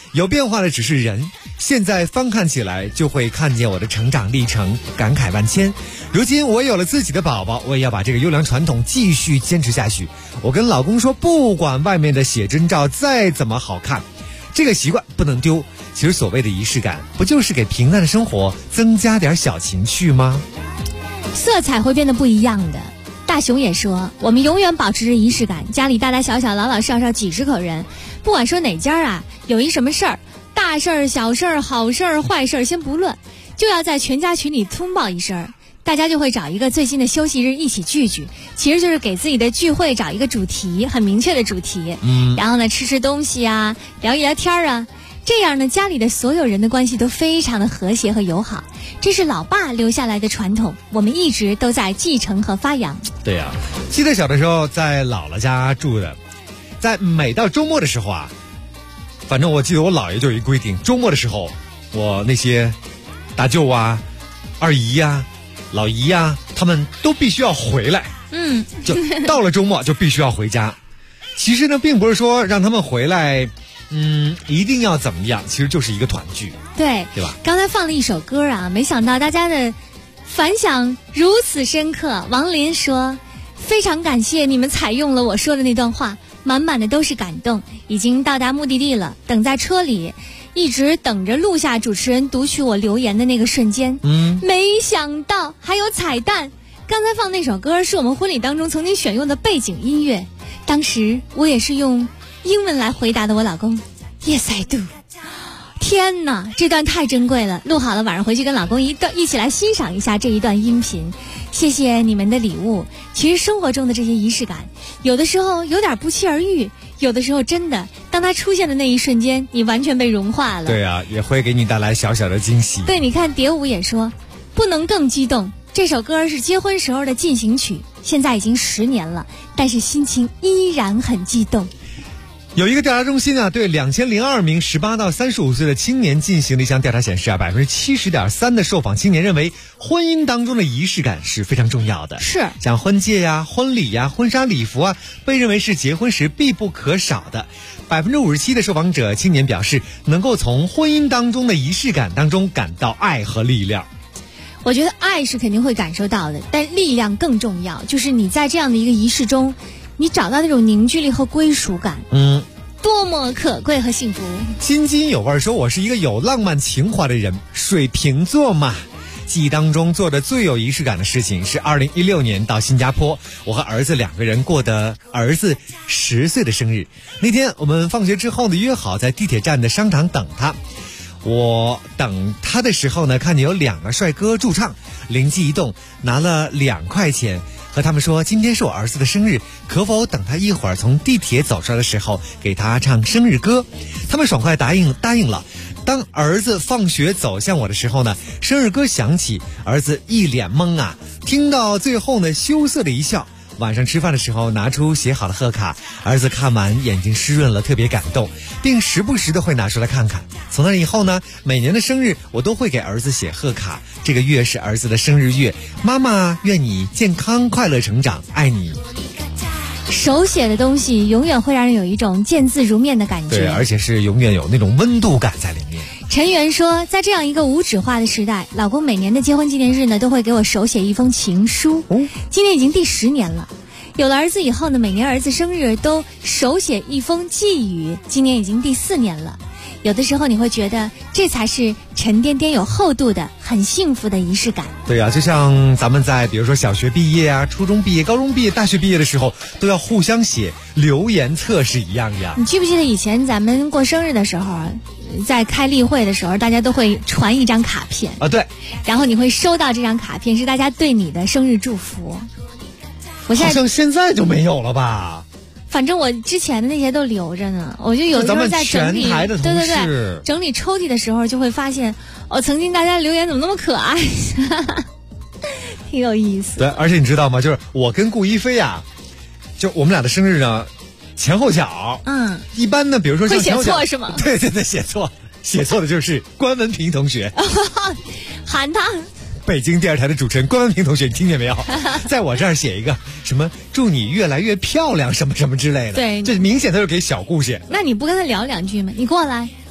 有变化的只是人。现在翻看起来，就会看见我的成长历程，感慨万千。如今我有了自己的宝宝，我也要把这个优良传统继续坚持下去。我跟老公说，不管外面的写真照再怎么好看，这个习惯不能丢。其实所谓的仪式感，不就是给平淡的生活增加点小情趣吗？ 色彩会变得不一样的。大熊也说，我们永远保持着仪式感，家里大大小小老老少少几十口人，不管说哪家啊有一什么事儿，大事儿小事儿好事儿坏事儿先不论，就要在全家群里通报一声，大家就会找一个最近的休息日一起聚聚，其实就是给自己的聚会找一个主题，很明确的主题，然后呢吃吃东西啊，聊一聊天啊，这样呢家里的所有人的关系都非常的和谐和友好，这是老爸留下来的传统，我们一直都在继承和发扬。 对呀，记得小的时候在姥姥家住的，在每到周末的时候啊，反正我记得我姥爷就有一规定，周末的时候我那些大舅啊、二姨呀、老姨呀，他们都必须要回来，就到了周末就必须要回家。其实呢并不是说让他们回来一定要怎么样，其实就是一个团聚， 对吧？ 刚才放了一首歌啊，没想到大家的反响如此深刻。王林说，非常感谢你们采用了我说的那段话，满满的都是感动。已经到达目的地了，等在车里一直等着录下主持人读取我留言的那个瞬间，没想到还有彩蛋。刚才放那首歌是我们婚礼当中曾经选用的背景音乐，当时我也是用英文来回答的我老公 Yes I do。 天哪，这段太珍贵了，录好了晚上回去跟老公一起来欣赏一下这一段音频。谢谢你们的礼物。其实生活中的这些仪式感有的时候有点不期而遇，有的时候真的当它出现的那一瞬间你完全被融化了。 对啊，也会给你带来小小的惊喜。 对，你看蝶舞也说不能更激动，这首歌是结婚时候的进行曲，现在已经10年了，但是心情依然很激动。 有一个调查中心啊，对2002名18到35岁的青年进行了一项调查，显示啊，70.3%的受访青年认为婚姻当中的仪式感是非常重要的。 是， 像婚戒呀、婚礼呀、婚纱礼服啊，被认为是结婚时必不可少的。57%的受访者青年表示，能够从婚姻当中的仪式感当中感到爱和力量。 我觉得爱是肯定会感受到的，但力量更重要，就是你在这样的一个仪式中，你找到那种凝聚力和归属感，多么可贵和幸福。 津津有味说，我是一个有浪漫情怀的人，水瓶座嘛。记忆当中做的最有仪式感的事情是2016年到新加坡，我和儿子2个人过的儿子10岁的生日。那天我们放学之后呢，约好在地铁站的商场等他。我等他的时候呢，看见有2个帅哥驻唱，灵机一动，拿了2块钱和他们说，今天是我儿子的生日，可否等他一会儿从地铁走出来的时候给他唱生日歌。他们爽快答应了。当儿子放学走向我的时候呢，生日歌响起，儿子一脸懵啊，听到最后呢，羞涩的一笑。晚上吃饭的时候拿出写好的贺卡，儿子看完眼睛湿润了，特别感动，并时不时的会拿出来看看。从那以后呢，每年的生日我都会给儿子写贺卡，这个月是儿子的生日月，妈妈愿你健康快乐成长，爱你。 手写的东西永远会让人有一种见字如面的感觉， 对，而且是永远有那种温度感在里面。 陈元说，在这样一个无纸化的时代，老公每年的结婚纪念日呢，都会给我手写一封情书。今年已经第10年了。有了儿子以后呢，每年儿子生日都手写一封寄语，今年已经第4年了。有的时候你会觉得这才是沉甸甸有厚度的很幸福的仪式感。 对啊，就像咱们在比如说小学毕业啊、初中毕业、高中毕业、大学毕业的时候，都要互相写留言册是一样呀。 你记不记得以前咱们过生日的时候，在开例会的时候，大家都会传一张卡片啊，对， 然后你会收到这张卡片，是大家对你的生日祝福。 好像现在就没有了吧？ 反正我之前的那些都留着呢，我就有时候在整理，对，整理抽屉的时候就会发现，曾经大家留言怎么那么可爱，挺有意思。 对，而且你知道吗？就是我跟顾一飞啊，就我们俩的生日呢，前后脚，一般呢，比如说像前后脚会写错是吗？ 对，写错的就是关文平同学， 喊他。 北京电视台的主持人关文平同学，你听见没有？在我这儿写一个什么祝你越来越漂亮什么什么之类的， 对， 这明显都是给小顾写的。 那你不跟他聊2句吗？你过来，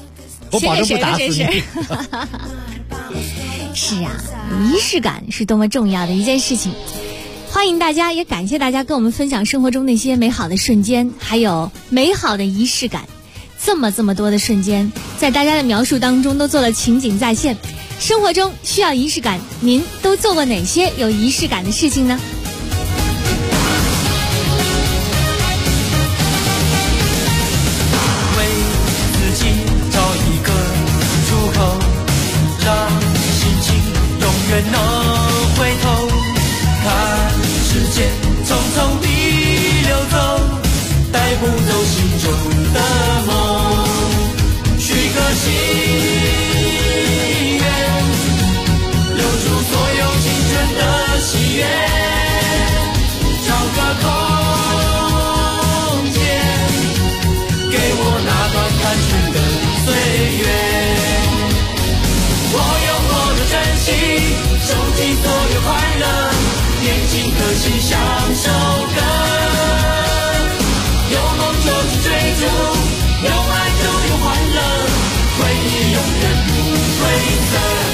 我保证不打死你。 是啊，仪式感是多么重要的一件事情。欢迎大家，也感谢大家跟我们分享生活中那些美好的瞬间，还有美好的仪式感。这么多的瞬间，在大家的描述当中都做了情景再现。生活中需要仪式感，您都做过哪些有仪式感的事情呢？ 为自己找一个出口，让心情永远能回头，看时间匆匆地流走，带不走心中的梦，许个心愿，留住所有青春的喜悦，找个空间，给我那段单纯的岁月。我用我的真心收集所有快乐，年轻的心享受歌，有梦就去追逐，有爱就有欢乐，回忆永远不褪色。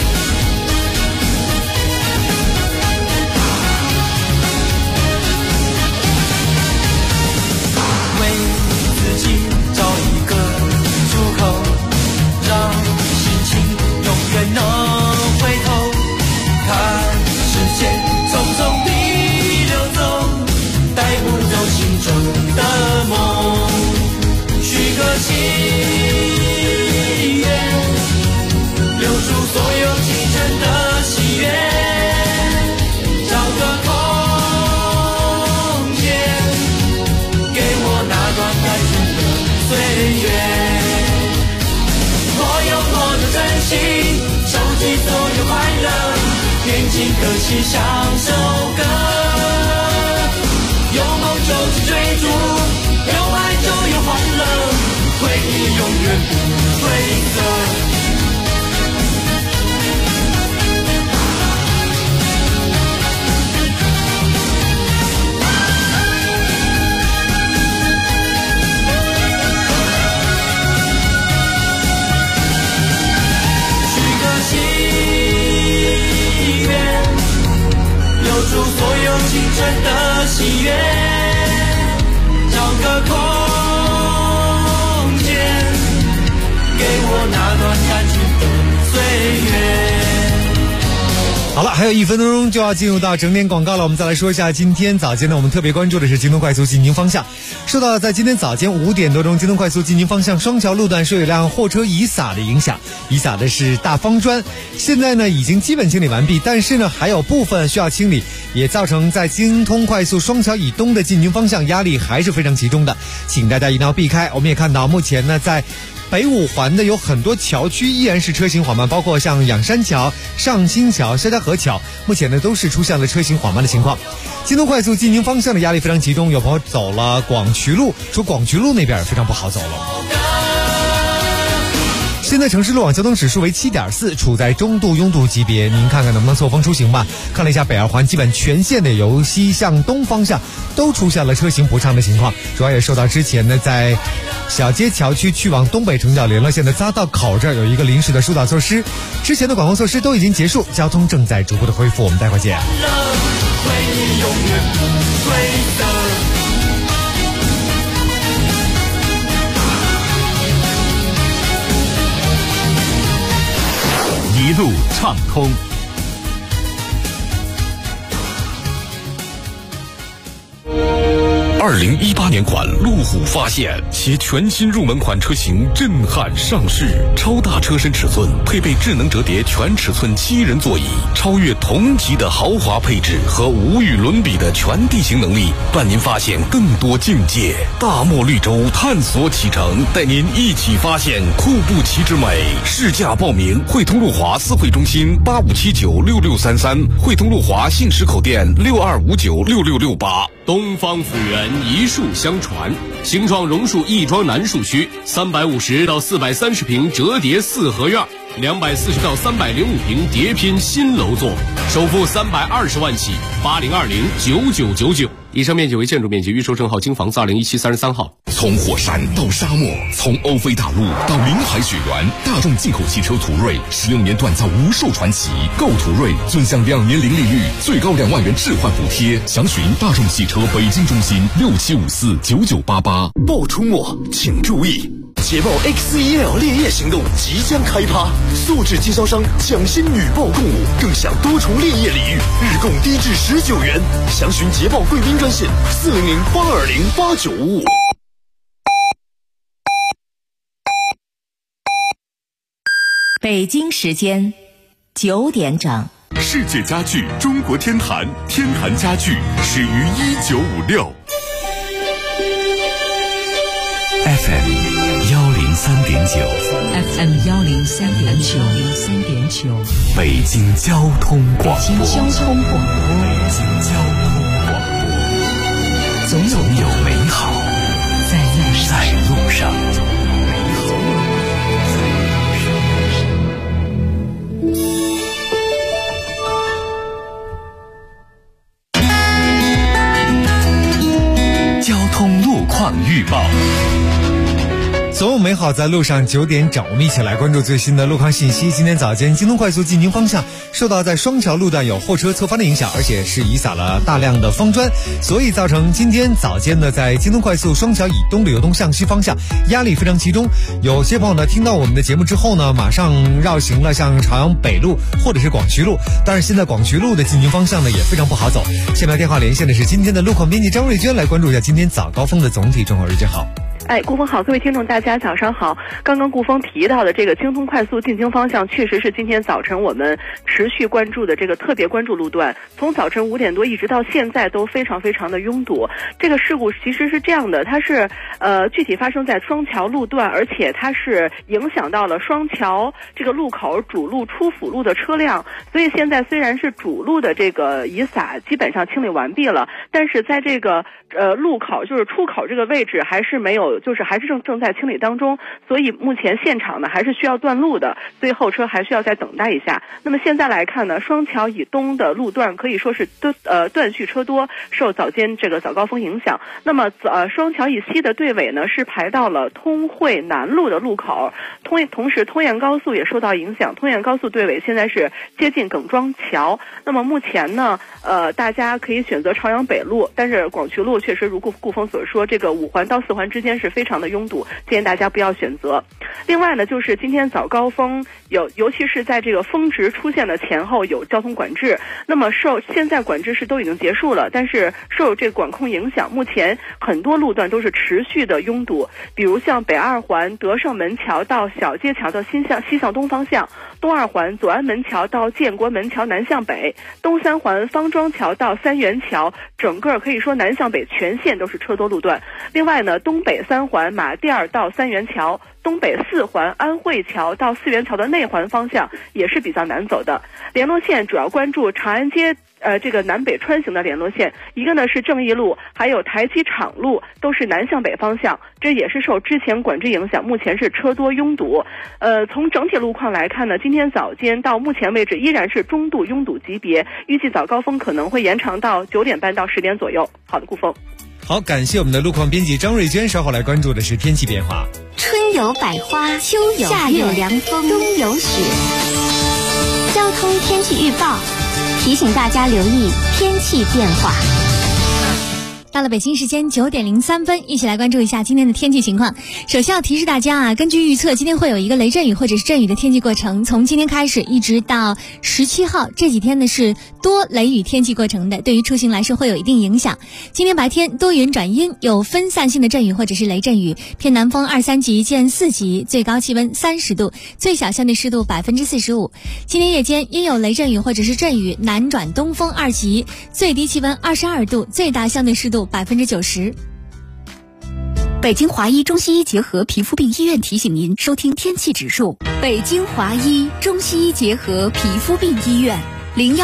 为自己找一个出口，让心情永远能回头，看时间匆匆地流走，带不走心中的梦，许个心愿，留住所有青春的喜悦，找个空间，给我那段单纯的岁月。我用我的真心收集所有快乐，年轻可惜享受歌，有梦就去追逐，有爱就有欢乐，回忆永远不褪色。留住所有青春的喜悦，找个空间，给我那段单纯的岁月。 好了，还有1分多钟就要进入到整点广告了。我们再来说一下今天早间呢，我们特别关注的是京东快速进京方向。受到在今天早间5点多钟京东快速进京方向双桥路段是有一辆货车遗撒的影响，遗撒的是大方砖，现在呢已经基本清理完毕，但是呢还有部分需要清理，也造成在京通快速双桥以东的进京方向压力还是非常集中的，请大家一定要避开。我们也看到目前呢在北五环的有很多桥区依然是车行缓慢，包括像仰山桥、上新桥、肖家河桥，目前呢都是出现了车行缓慢的情况。京东快速进京方向的压力非常集中，有朋友走了广渠路，说广渠路那边非常不好走了。现在城市路网交通指数为7.4，处在中度拥堵级别，您看看能不能错峰出行吧。看了一下北二环基本全线的由西向东方向都出现了车行不畅的情况，主要也受到之前呢在小街桥区去往东北城角联络线的匝道口这儿有一个临时的疏导措施，之前的管控措施都已经结束，交通正在逐步的恢复。我们待会儿见。 一路畅通。2018年款路虎发现其全新入门款车型震撼上市，超大车身尺寸，配备智能折叠全尺寸7人座椅，超越同级的豪华配置和无与伦比的全地形能力，伴您发现更多境界。大漠绿洲探索启程，带您一起发现库布齐之美。试驾报名：汇通路华4会中心85796633，汇通路华信实口店62596668。 东方府源一树相传，新创榕树亦庄南树区350到430平折叠4合院， ，240到305平叠拼新楼座，首付320万起，80209999。以上面积为建筑面积，预售证号京房子201733号。 从火山到沙漠，从欧非大陆到临海雪原，大众进口汽车途锐16年锻造无数传奇。购途锐尊享2年零利率，最高2万元置换补贴。详询大众汽车北京中心67549988。 报出没请注意，捷豹 X1L 烈焰行动即将开趴，素质经销商抢先女报共舞，更享多重烈焰礼遇，日供低至19元。详询捷豹贵宾专线400-820-8955。 北京时间9点整。 世界家具中国天坛，天坛家具始于1956。 FM 103.9， 北京交通广播，总有美好在路上。 交通路况预报。总有美好在路上，9点整，我们一起来关注最新的路况信息。今天早间，京东快速进京方向受到在双桥路段有货车侧翻的影响，而且是遗撒了大量的方砖，所以造成今天早间呢，在京东快速双桥以东的流动向西方向压力非常集中。有些朋友呢听到我们的节目之后呢，马上绕行了像朝阳北路或者是广渠路，但是现在广渠路的进京方向呢也非常不好走。下面电话连线的是今天的路况编辑张瑞娟，来关注一下今天早高峰的总体状况。瑞娟好。 顾峰好，各位听众大家早上好。刚刚顾峰提到的这个京通快速进京方向，确实是今天早晨我们持续关注的这个特别关注路段，从早晨5点多一直到现在都非常非常的拥堵。这个事故其实是这样的，它是具体发生在双桥路段，而且它是影响到了双桥这个路口主路出辅路的车辆，所以现在虽然是主路的这个遗撒基本上清理完毕了，但是在这个路口就是出口这个位置还是没有，就是还是正在清理当中，所以目前现场呢还是需要断路的，所以后车还需要再等待一下。那么现在来看呢，双桥以东的路段可以说是断续车多，受早间这个早高峰影响。那么双桥以西的队尾呢是排到了通惠南路的路口，同时通燕高速也受到影响，通燕高速队尾现在是接近耿庄桥。那么目前呢大家可以选择朝阳北路，但是广渠路确实如顾峰所说，这个5环到4环之间是非常的拥堵，建议大家不要选择。另外呢，就是今天早高峰尤其是在这个峰值出现的前后有交通管制，那么现在管制是都已经结束了，但是受这个管控影响，目前很多路段都是持续的拥堵，比如像北2环德胜门桥到小街桥的西向东方向，东2环左安门桥到建国门桥南向北，东3环方庄桥到三元桥，整个可以说南向北全线都是车多路段。另外呢，东北3环马甸儿到三元桥，东北4环安慧桥到四元桥的内环方向也是比较难走的。联络线主要关注长安街这个南北穿行的联络线，一个呢是正义路，还有台基厂路，都是南向北方向，这也是受之前管制影响，目前是车多拥堵。从整体路况来看呢，今天早间到目前为止依然是中度拥堵级别，预计早高峰可能会延长到9点半到10点左右。好的，顾峰。 好，感谢我们的路况编辑张瑞娟。稍后来关注的是天气变化。 春有百花，秋有夏有凉风，冬有雪。交通天气预报提醒大家留意天气变化。 到了北京时间9点03分，一起来关注一下今天的天气情况。首先要提示大家啊，根据预测，今天会有一个雷阵雨或者是阵雨的天气过程，从今天开始一直到17号，这几天呢是多雷雨天气过程的，对于出行来说会有一定影响。今天白天多云转阴，有分散性的阵雨或者是雷阵雨，偏南风2-3级见4级，最高气温30度，最小相对湿度45%。今天夜间因有雷阵雨或者是阵雨，南转东风2级，最低气温22度，最大相对湿度90%。 北京华医中西医结合皮肤病医院提醒您收听天气指数。北京华医中西医结合皮肤病医院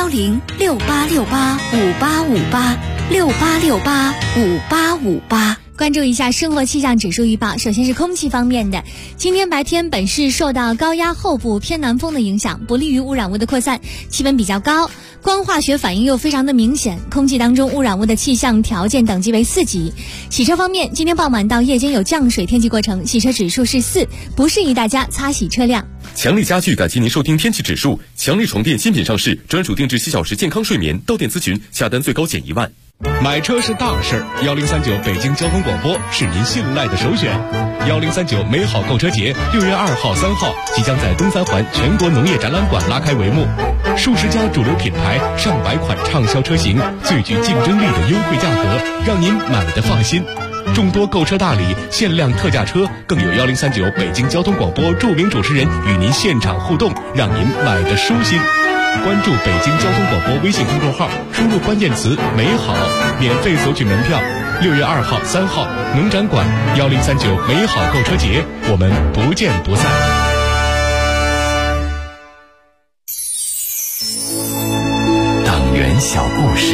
，01068685858，68685858。 关注一下生活气象指数预报。首先是空气方面的，今天白天本市受到高压后部偏南风的影响，不利于污染物的扩散，气温比较高，光化学反应又非常的明显，空气当中污染物的气象条件等级为4级。洗车方面，今天傍晚到夜间有降水天气过程，洗车指数是4，不适宜大家擦洗车辆。 强力家具感谢您收听天气指数。强力床垫新品上市，专属定制7小时健康睡眠，到店咨询，下单最高减1万。 买车是大事，1039北京交通广播是您信赖的首选。1039美好购车节6月2号、3号即将在东三环全国农业展览馆拉开帷幕，数十家主流品牌、上百款畅销车型，最具竞争力的优惠价格，让您买得放心。众多购车大礼、限量特价车，更有1039北京交通广播著名主持人与您现场互动，让您买得舒心。关注北京交通广播微信公众号，输入关键词“美好”，免费索取门票。6月2号、3号，农展馆1039美好购车节，我们不见不散。 党员小故事。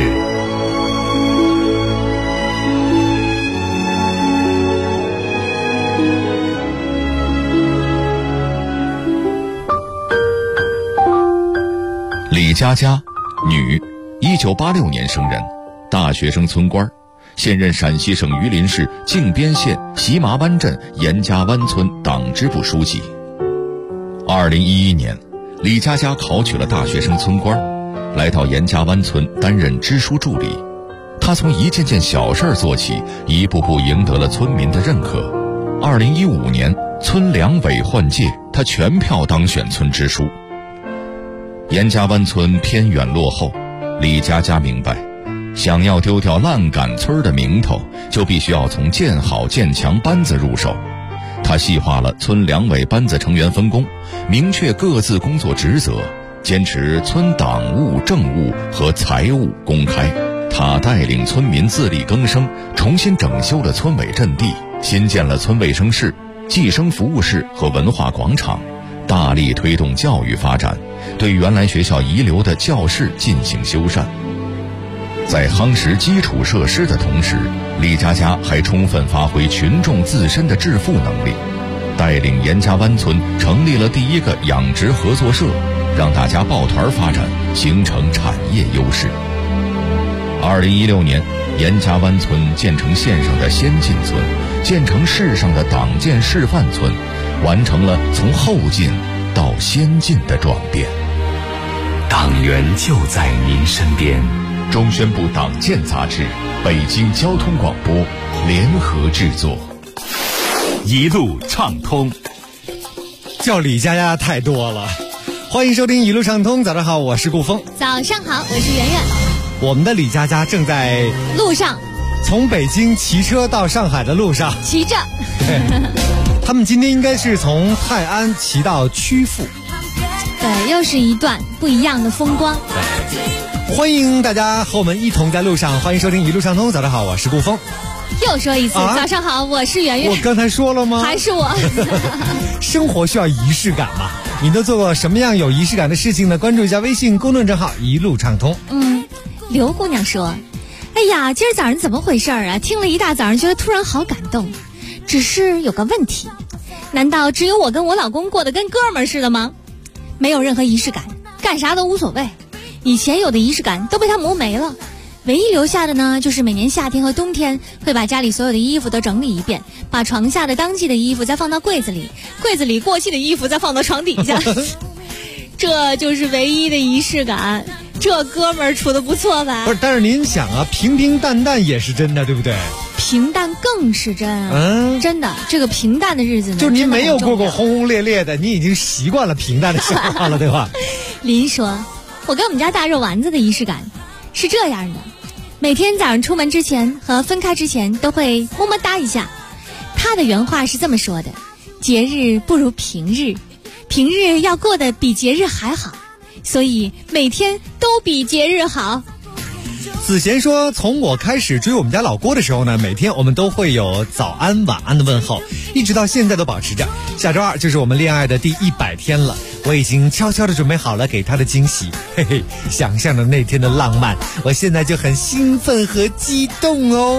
李佳佳，女，1986年生人，大学生村官，现任陕西省榆林市靖边县席麻湾镇严家湾村党支部书记。2011年，李佳佳考取了大学生村官，来到严家湾村担任支书助理。她从一件件小事做起，一步步赢得了村民的认可。2015年，村两委换届，她全票当选村支书。严家湾村偏远落后，李佳佳明白，想要丢掉烂杆村的名头，就必须要从建好建强班子入手。他细化了村两委班子成员分工，明确各自工作职责，坚持村党务、政务和财务公开。他带领村民自力更生，重新整修了村委阵地，新建了村卫生室、计生服务室和文化广场，大力推动教育发展，对原来学校遗留的教室进行修缮。在夯实基础设施的同时，李佳佳还充分发挥群众自身的致富能力，带领严家湾村成立了第一个养殖合作社，让大家抱团发展，形成产业优势。2016年，严家湾村建成县上的先进村，建成市上的党建示范村，完成了从后进到先进的转变。党员就在您身边。中宣部党建杂志、北京交通广播联合制作。 一路畅通， 叫李佳佳太多了。欢迎收听一路畅通，早上好，我是顾峰。 早上好，我是圆圆。 我们的李佳佳正在路上， 从北京骑车到上海的路上骑着。 对，他们今天应该是从泰安骑到曲阜。 对，又是一段不一样的风光。 欢迎大家和我们一同在路上，欢迎收听一路畅通。早上好，我是顾峰。 又说一次，早上好，我是圆圆。 我刚才说了吗？ 还是我。 生活需要仪式感嘛？你都做过什么样有仪式感的事情呢？关注一下微信公众账号一路畅通。 刘姑娘说，哎呀，今儿早上怎么回事啊？听了一大早上，觉得突然好感动。只是有个问题，难道只有我跟我老公过得跟哥们儿似的吗？没有任何仪式感，干啥都无所谓。以前有的仪式感都被他磨没了，唯一留下的呢，就是每年夏天和冬天会把家里所有的衣服都整理一遍，把床下的当季的衣服再放到柜子里，柜子里过季的衣服再放到床底下。这就是唯一的仪式感。这哥们儿处得不错吧？ 不是，但是您想啊，平平淡淡也是真的，对不对？ 平淡更是真啊！真的，这个平淡的日子呢， 就您没有过过轰轰烈烈的，你已经习惯了平淡的生活了，对吧？ 林说，我跟我们家大肉丸子的仪式感是这样的，每天早上出门之前和分开之前都会么么哒一下。他的原话是这么说的：节日不如平日，平日要过得比节日还好，所以每天都比节日好。 子贤说，从我开始追我们家老郭的时候呢，每天我们都会有早安晚安的问候，一直到现在都保持着。下周2就是我们恋爱的第100天了，我已经悄悄地准备好了给他的惊喜，嘿嘿，想象着那天的浪漫，我现在就很兴奋和激动哦。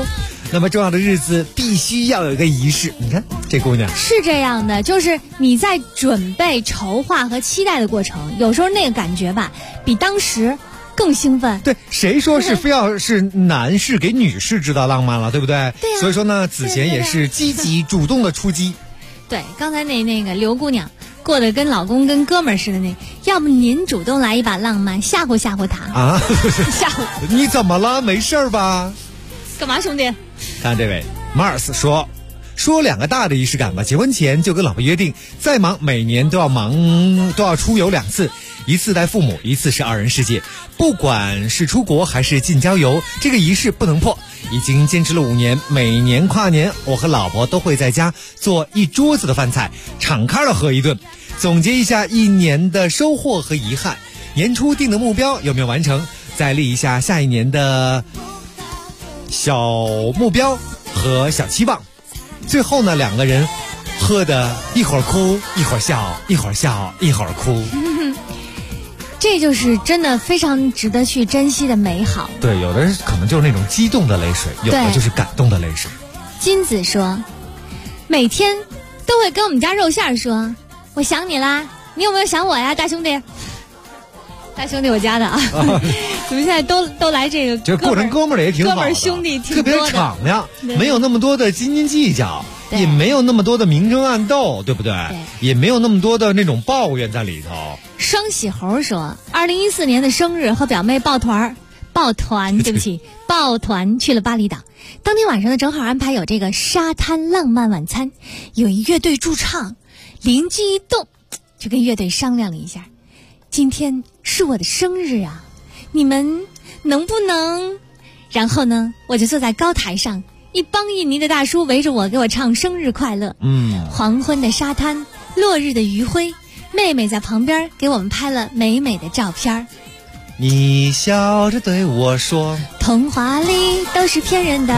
那么重要的日子必须要有一个仪式。你看这姑娘是这样的，就是你在准备、筹划和期待的过程，有时候那个感觉吧，比当时更兴奋。 对，谁说是非要是男士给女士制造浪漫了，对不对？ 对呀。 所以说呢，子贤也是积极主动的出击。 对，刚才那个刘姑娘过得跟老公跟哥们儿似的要不您主动来一把浪漫，吓唬吓唬他啊？ 吓唬你怎么了？没事吧？ 干嘛，兄弟？ 看这位 Mars 说2个大的仪式感吧。结婚前就跟老婆约定，再忙每年都要出游2次，一次带父母，一次是2人世界。不管是出国还是近郊游，这个仪式不能破。已经坚持了5年，每年跨年我和老婆都会在家做一桌子的饭菜，敞开了喝一顿，总结一下1年的收获和遗憾，年初定的目标有没有完成，再立一下下一年的小目标和小期望。最后呢，2个人喝的一会儿哭一会儿笑，一会儿笑一会儿哭。 这就是真的非常值得去珍惜的美好。 对，有的可能就是那种激动的泪水，有的就是感动的泪水。 金子说，每天都会跟我们家肉馅说，我想你啦，你有没有想我呀，大兄弟？大兄弟我家的啊，怎么现在都来这个？ 这过成哥们儿也挺好的， 哥们儿兄弟挺多的， 特别敞亮，没有那么多的斤斤计较，也没有那么多的明争暗斗，对不对？也没有那么多的那种抱怨在里头。 双喜猴说，2014年的生日和表妹抱团，对不起，抱团去了巴厘岛。当天晚上呢，正好安排有这个沙滩浪漫晚餐，有一乐队驻唱，灵机一动，就跟乐队商量了一下，今天是我的生日啊，你们能不能？然后呢，我就坐在高台上，一帮印尼的大叔围着我给我唱生日快乐。黄昏的沙滩，落日的余晖，妹妹在旁边给我们拍了美美的照片。 你笑着对我说， 童话里都是骗人的。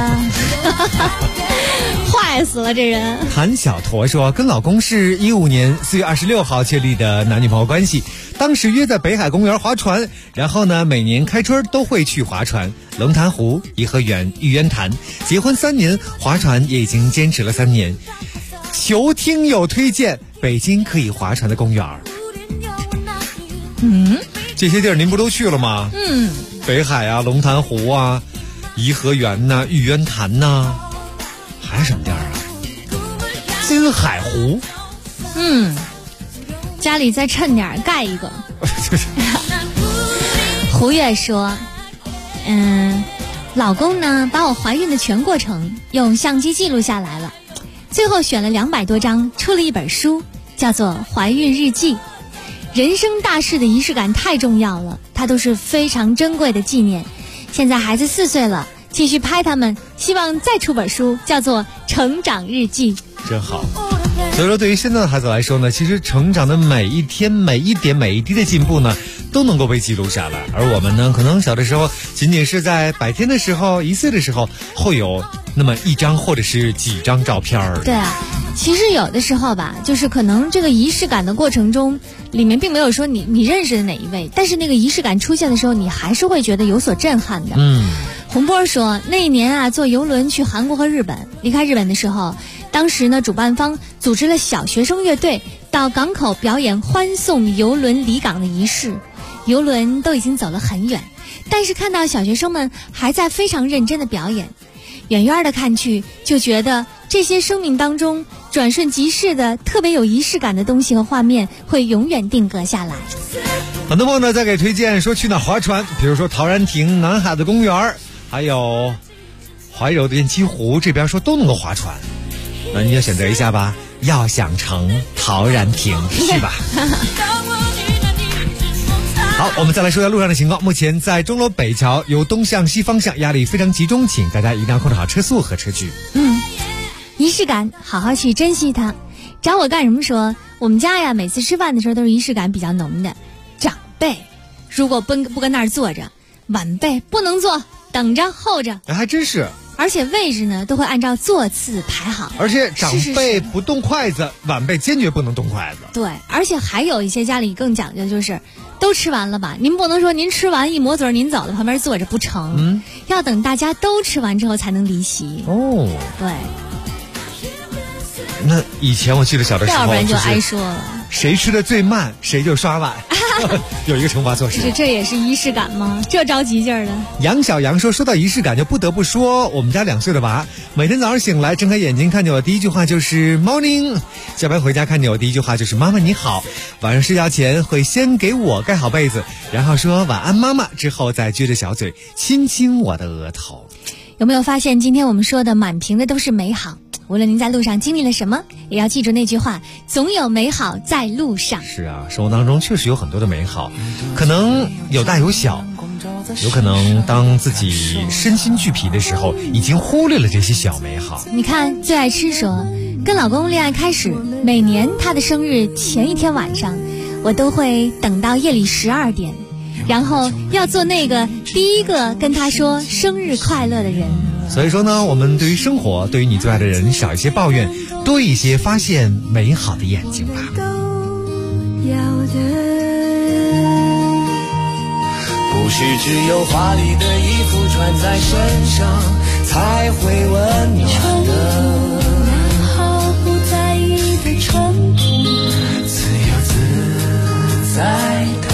坏死了这人。 谭小驼说，跟老公是15年4月26号确立的男女朋友关系，当时约在北海公园划船，然后呢每年开春都会去划船，龙潭湖、颐和园、玉渊潭。结婚3年，划船也已经坚持了3年。求听友推荐北京可以划船的公园。这些地儿您不都去了吗？北海啊，龙潭湖啊，颐和园呐，玉渊潭呐，还有什么地儿啊？金海湖。 家里再趁点盖一个。胡月说，老公呢把我怀孕的全过程用相机记录下来了，最后选了200多张，出了一本书，叫做《怀孕日记》。人生大事的仪式感太重要了，它都是非常珍贵的纪念。现在孩子4岁了，继续拍他们，希望再出本书，叫做《成长日记》。 真好。所以说对于现在的孩子来说呢，其实成长的每一天每一点每一滴的进步呢都能够被记录下来。而我们呢可能小的时候仅仅是在百天的时候1岁的时候会有那么1张或者是几张照片。 对啊，其实有的时候吧，就是可能这个仪式感的过程中里面并没有说你认识的哪一位，但是那个仪式感出现的时候你还是会觉得有所震撼的。洪波说，那一年啊坐游轮去韩国和日本，离开日本的时候，当时呢主办方组织了小学生乐队到港口表演欢送游轮离港的仪式。游轮都已经走了很远，但是看到小学生们还在非常认真的表演，远远的看去就觉得这些生命当中转瞬即逝的特别有仪式感的东西和画面会永远定格下来。 很多朋友呢在给推荐说去哪划船，比如说陶然亭、南海的公园，还有怀柔的雁栖湖，这边说都能够划船，那你就选择一下吧。要想成陶然亭去吧。好，我们再来说一下路上的情况。目前在钟楼北桥由东向西方向压力非常集中，请大家一定要控制好车速和车距。 仪式感好好去珍惜它。找我干什么说，我们家呀每次吃饭的时候都是仪式感比较浓的。长辈如果不跟那儿坐着，晚辈不能坐，等着候着。 还真是。 而且位置呢都会按照座次排好， 而且长辈不动筷子，晚辈坚决不能动筷子。 对，而且还有一些家里更讲究，就是都吃完了吧？您不能说您吃完一抹嘴您走了，旁边坐着不成，要等大家都吃完之后才能离席。 哦， 对。 那以前我记得小的时候， 要不然就挨说了， 谁吃的最慢，谁就刷碗，有一个惩罚措施。 这也是仪式感吗？这着急劲儿的。 杨小杨说到仪式感，就不得不说我们家2岁的娃，每天早上醒来睁开眼睛看见我第一句话就是 morning， 下班回家看见我第一句话就是妈妈你好，晚上睡觉前会先给我盖好被子，然后说晚安妈妈，之后再撅着小嘴亲亲我的额头。 有没有发现今天我们说的满屏的都是美好？无论您在路上经历了什么，也要记住那句话，总有美好在路上。 是啊，生活当中确实有很多的美好，可能有大有小，有可能当自己身心俱疲的时候，已经忽略了这些小美好。 你看，最爱吃说，跟老公恋爱开始，每年他的生日前一天晚上，我都会等到夜里12点，然后要做那个第一个跟他说生日快乐的人。 所以说呢，我们对于生活，对于你最爱的人，少一些抱怨，多一些发现美好的眼睛吧。 不是只有华丽的衣服穿在身上才会温暖的， 毫不在意的纯朴， 自由自在的。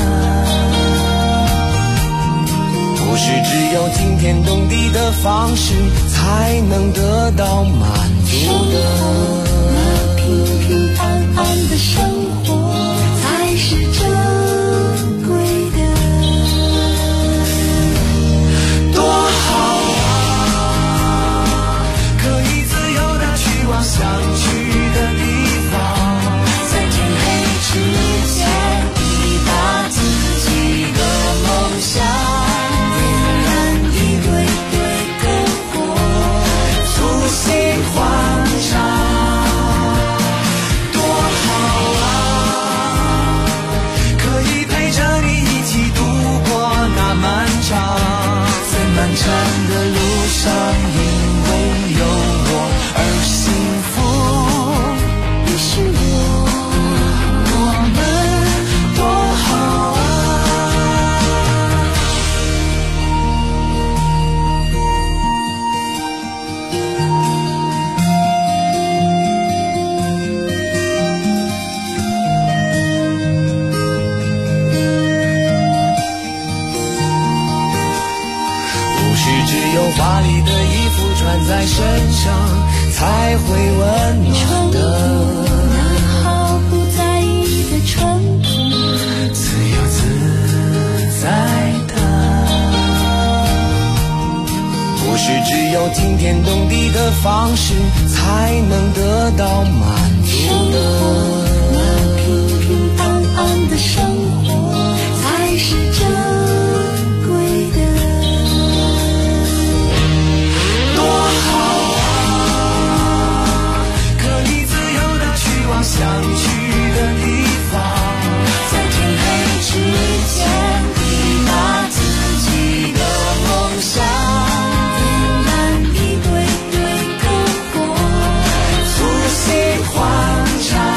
不是只有惊天动地的方式才能得到满足的， 平平安安的生活才是珍贵的。 多好啊，可以自由地去往想去的地方，在天黑之前抵达自己的梦想。漫长的路上，因为有我而幸福。 你是我们多好只有华丽的衣服穿在身上才会温暖的， 毫不在意的纯朴， 自由自在的。不是只有惊天动地的方式才能得到满足的， 平平安安的生活才是珍贵的。 想去的地方，在天黑之前抵达自己的梦想， 点燃一堆堆篝火， 促膝欢唱，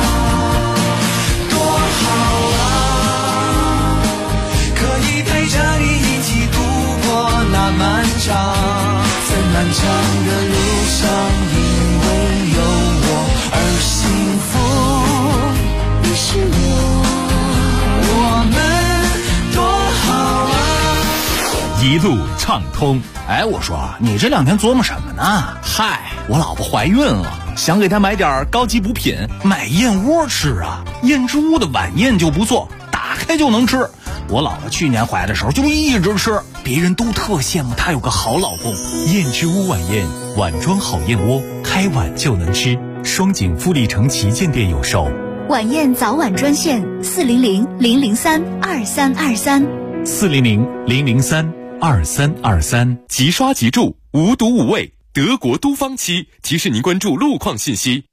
多好啊，可以陪着你一起度过那漫长，在漫长的路上，因为有我而幸福。你是我们多好啊！ 一路畅通。 哎，我说你这2天琢磨什么呢？嗨，我老婆怀孕了，想给她买点高级补品，买燕窝吃啊。燕之屋的晚宴就不错，打开就能吃。我老婆去年怀的时候就一直吃，别人都特羡慕她有个好老公。 燕之屋晚宴，碗装好燕窝，开碗就能吃。双井富力城旗舰店有售。 晚宴早晚专线400-003-2323 400-003-2323，即刷即住，无毒无味。德国都方漆提示您关注路况信息。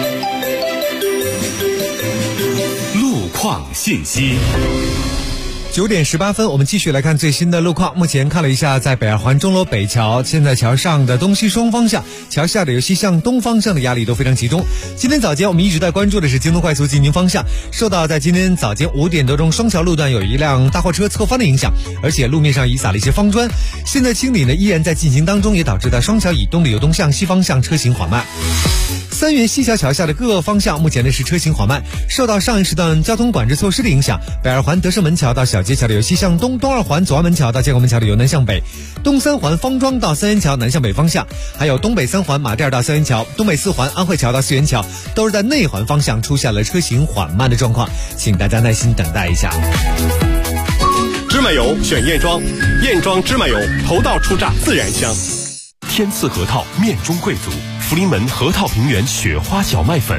路况信息。 9点18分，我们继续来看最新的路况。目前看了一下，在北二环钟楼北桥，现在桥上的东西双方向，桥下的由西向东方向的压力都非常集中。今天早间我们一直在关注的是京东快速进京方向，受到在今天早间5点多钟双桥路段有一辆大货车侧翻的影响，而且路面上已撒了一些方砖，现在清理呢依然在进行当中，也导致在双桥以东的由东向西方向车行缓慢。三元西桥桥下的各个方向目前呢是车行缓慢，受到上一时段交通管制措施的影响，北二环德胜门桥到小街桥的由西向东，东二环左安门桥到建国门桥的由南向北，东三环方庄到三元桥南向北方向，还有东北三环马甸到三元桥，东北四环安慧桥到四元桥，都是在内环方向出现了车行缓慢的状况，请大家耐心等待一下。 芝麻油选燕庄，燕庄芝麻油头道出榨自然香。 天赐核桃面中贵族，福临门核桃平原雪花小麦粉。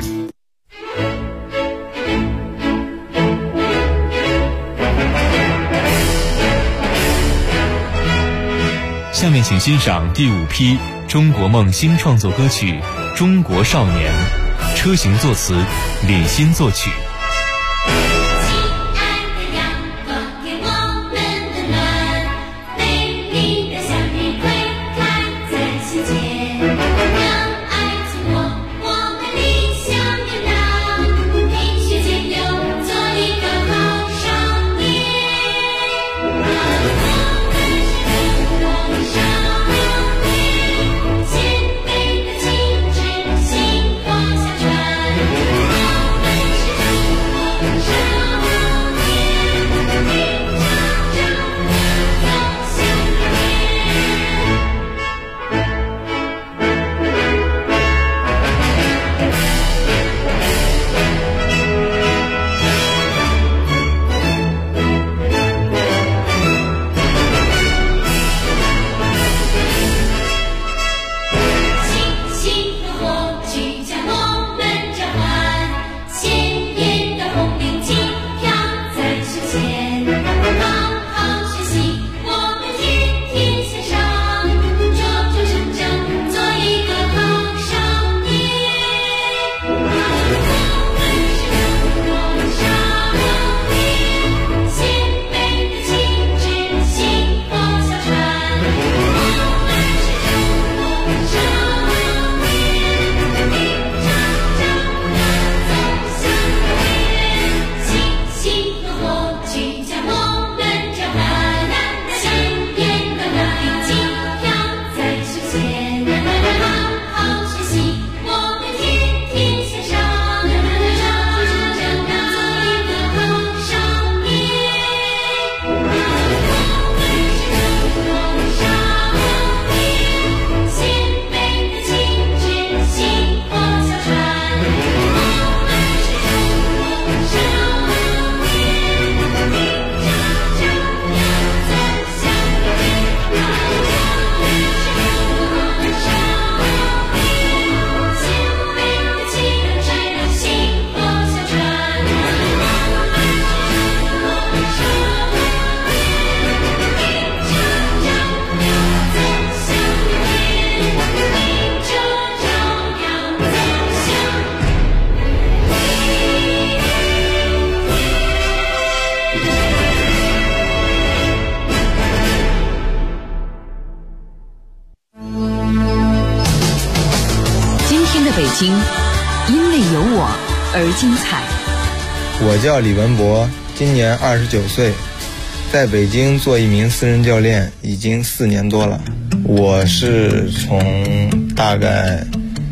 下面请欣赏第5批中国梦新创作歌曲《中国少年》，车行作词，李欣作曲。 北京因为有我而精彩。 我叫李文博，今年29岁，在北京做一名私人教练已经4年多了。我是从大概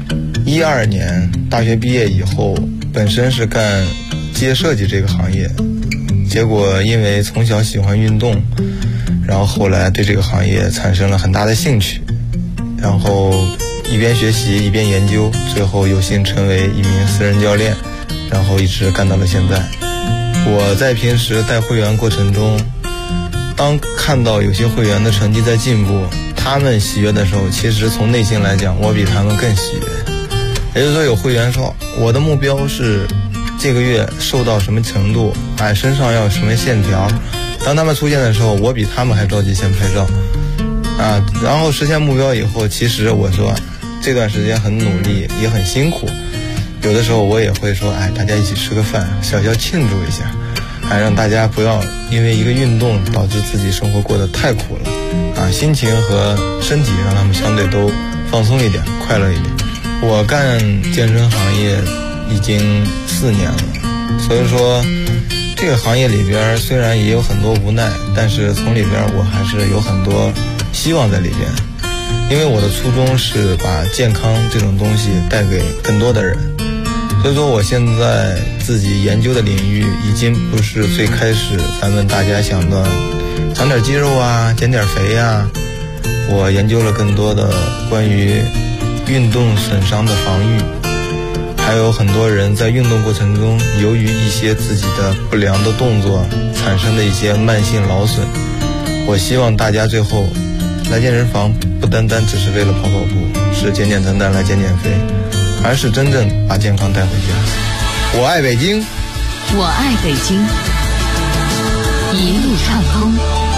12年大学毕业以后，本身是干机械设计这个行业，结果因为从小喜欢运动，然后后来对这个行业产生了很大的兴趣，然后一边学习一边研究，最后有幸成为一名私人教练，然后一直干到了现在。我在平时带会员过程中，当看到有些会员的成绩在进步，他们喜悦的时候，其实从内心来讲，我比他们更喜悦。也就是说，有会员说我的目标是这个月瘦到什么程度，身上要有什么线条，当他们出现的时候，我比他们还着急先拍照然后实现目标以后，其实我说这段时间很努力也很辛苦，有的时候我也会说大家一起吃个饭，小小庆祝一下。 让大家不要因为一个运动导致自己生活过得太苦了心情和身体让他们相对都放松一点，快乐一点。我干健身行业已经4年了，所以说这个行业里边虽然也有很多无奈，但是从里边我还是有很多希望在里边，因为我的初衷是把健康这种东西带给更多的人。所以说我现在自己研究的领域已经不是最开始咱们大家想的长点肌肉减点肥我研究了更多的关于运动损伤的防御，还有很多人在运动过程中由于一些自己的不良的动作产生的一些慢性劳损。我希望大家最后来健身房不单单只是为了跑跑步，是简简单单来减肥，而是真正把健康带回家。我爱北京， 我爱北京，一路畅通。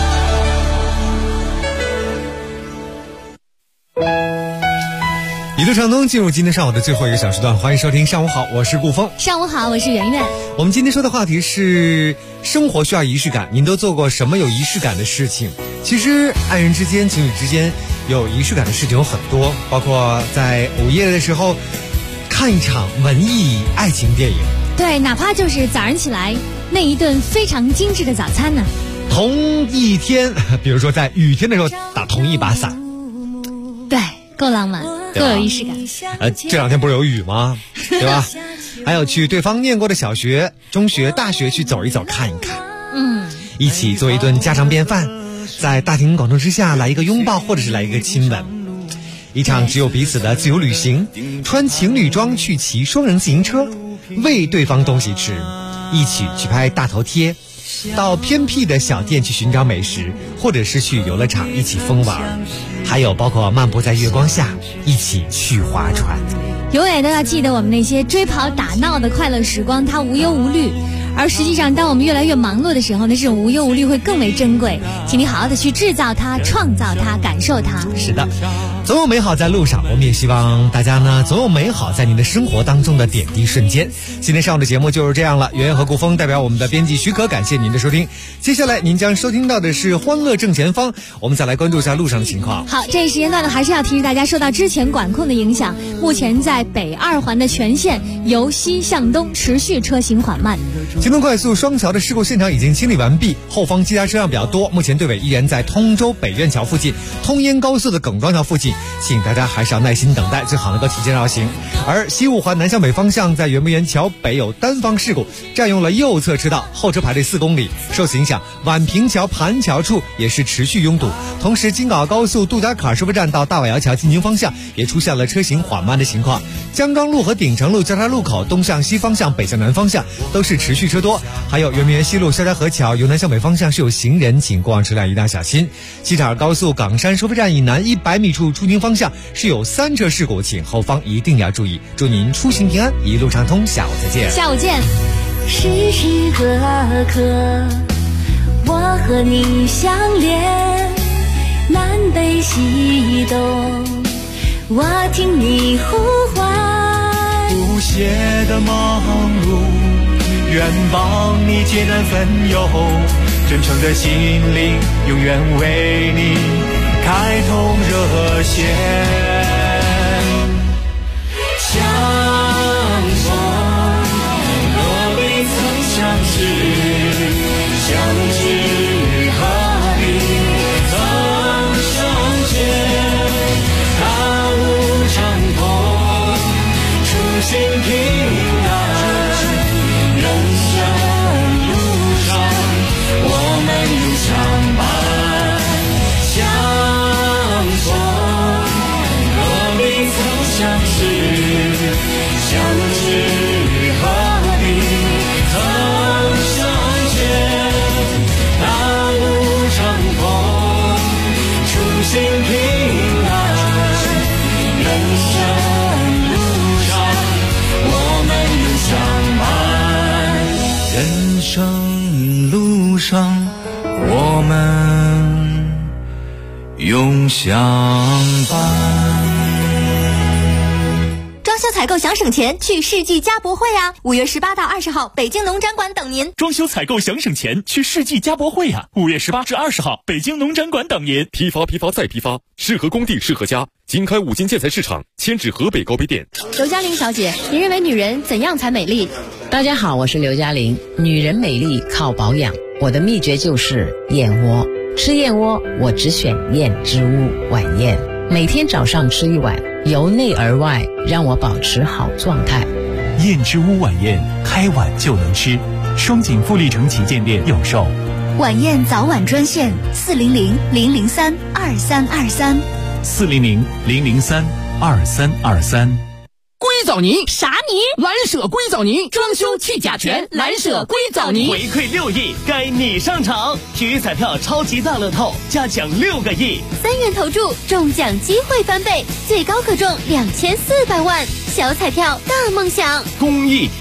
一路畅通，进入今天上午的最后一个小时段，欢迎收听上午好，我是顾峰。 上午好，我是圆圆。 我们今天说的话题是生活需要仪式感，您都做过什么有仪式感的事情？其实爱人之间、情侣之间有仪式感的事情有很多，包括在午夜的时候看一场文艺爱情电影， 对，哪怕就是早上起来那一顿非常精致的早餐呢。 同一天，比如说在雨天的时候打同一把伞， 对，够浪漫，够有仪式感。 这2天不是有雨吗？对吧？还有去对方念过的小学、中学、大学去走一走、看一看。一起做一顿家常便饭，在大庭广众之下来一个拥抱，或者是来一个亲吻。一场只有彼此的自由旅行，穿情侣装去骑双人自行车，喂对方东西吃，一起去拍大头贴，到偏僻的小店去寻找美食，或者是去游乐场一起疯玩。还有包括漫步在月光下，一起去划船。 永远都要记得我们那些追跑打闹的快乐时光，它无忧无虑。而实际上当我们越来越忙碌的时候呢，这种无忧无虑会更为珍贵。请你好好的去制造它，创造它，感受它。 是的，总有美好在路上，我们也希望大家呢总有美好在您的生活当中的点滴瞬间。今天上午的节目就是这样了，圆圆和顾峰代表我们的编辑许可，感谢您的收听。接下来您将收听到的是欢乐正前方，我们再来关注一下路上的情况。 好，这一时间段呢还是要提醒大家，受到之前管控的影响，目前在北2环的全线由西向东持续车行缓慢。 京东快速双桥的事故现场已经清理完毕，后方积压车辆比较多，目前队尾依然在通州北苑桥附近、通燕高速的耿庄桥附近，请大家还是要耐心等待，最好能够提前绕行。而西5环南向北方向在圆明园桥北有单方事故，占用了右侧车道，后车排队4公里，受此影响宛平桥盘桥处也是持续拥堵。同时京港高速杜家坎收费站到大瓦窑桥进京方向也出现了车行缓慢的情况，江庄路和鼎城路交叉路口东向西方向、北向南方向都是持续车多。还有圆明园西路肖家河桥由南向北方向是有行人，请过往车辆一定要小心。西塔尔高速港山收费站以南100米处出京方向是有3车事故，请后方一定要注意。祝您出行平安，一路畅通，下午再见。 下午见。 时时刻刻我和你相连，南北西东我听你呼唤， 不懈的忙碌，愿帮你解难分忧，真诚的心灵永远为你开通热线。相逢若未曾相识，相知何必曾相见，大路长空，初心平安，人生路上我们永相伴。相逢何必曾相识，相知何必曾相见，大路长空，初心平安，人生路上我们永相伴，人生路上我们永相伴。 装修修采购想省钱，去世纪家博会啊！5月18到20号，北京农展馆等您。 装修采购想省钱，去世纪家博会啊！5月18至20号，北京农展馆等您。 批发再批发，适合工地适合家。经开5金建材市场，迁至河北高碑店。 刘嘉玲小姐，您认为女人怎样才美丽？ 大家好，我是刘嘉玲。女人美丽靠保养，我的秘诀就是燕窝。吃燕窝，我只选燕之屋晚宴，每天早上吃1碗，由内而外让我保持好状态。 燕之屋晚宴，开碗就能吃。双井富力城旗舰店有售。 晚宴早晚专线400-003-2323。 400-003-2323。 硅藻泥啥泥？ 蓝舍硅藻泥，装修去甲醛，蓝舍硅藻泥。 回馈6亿，该你上场！体育彩票超级大乐透，加奖6个亿 ，3元投注，中奖机会翻倍，最高可中2400万。小彩票大梦想， 公益。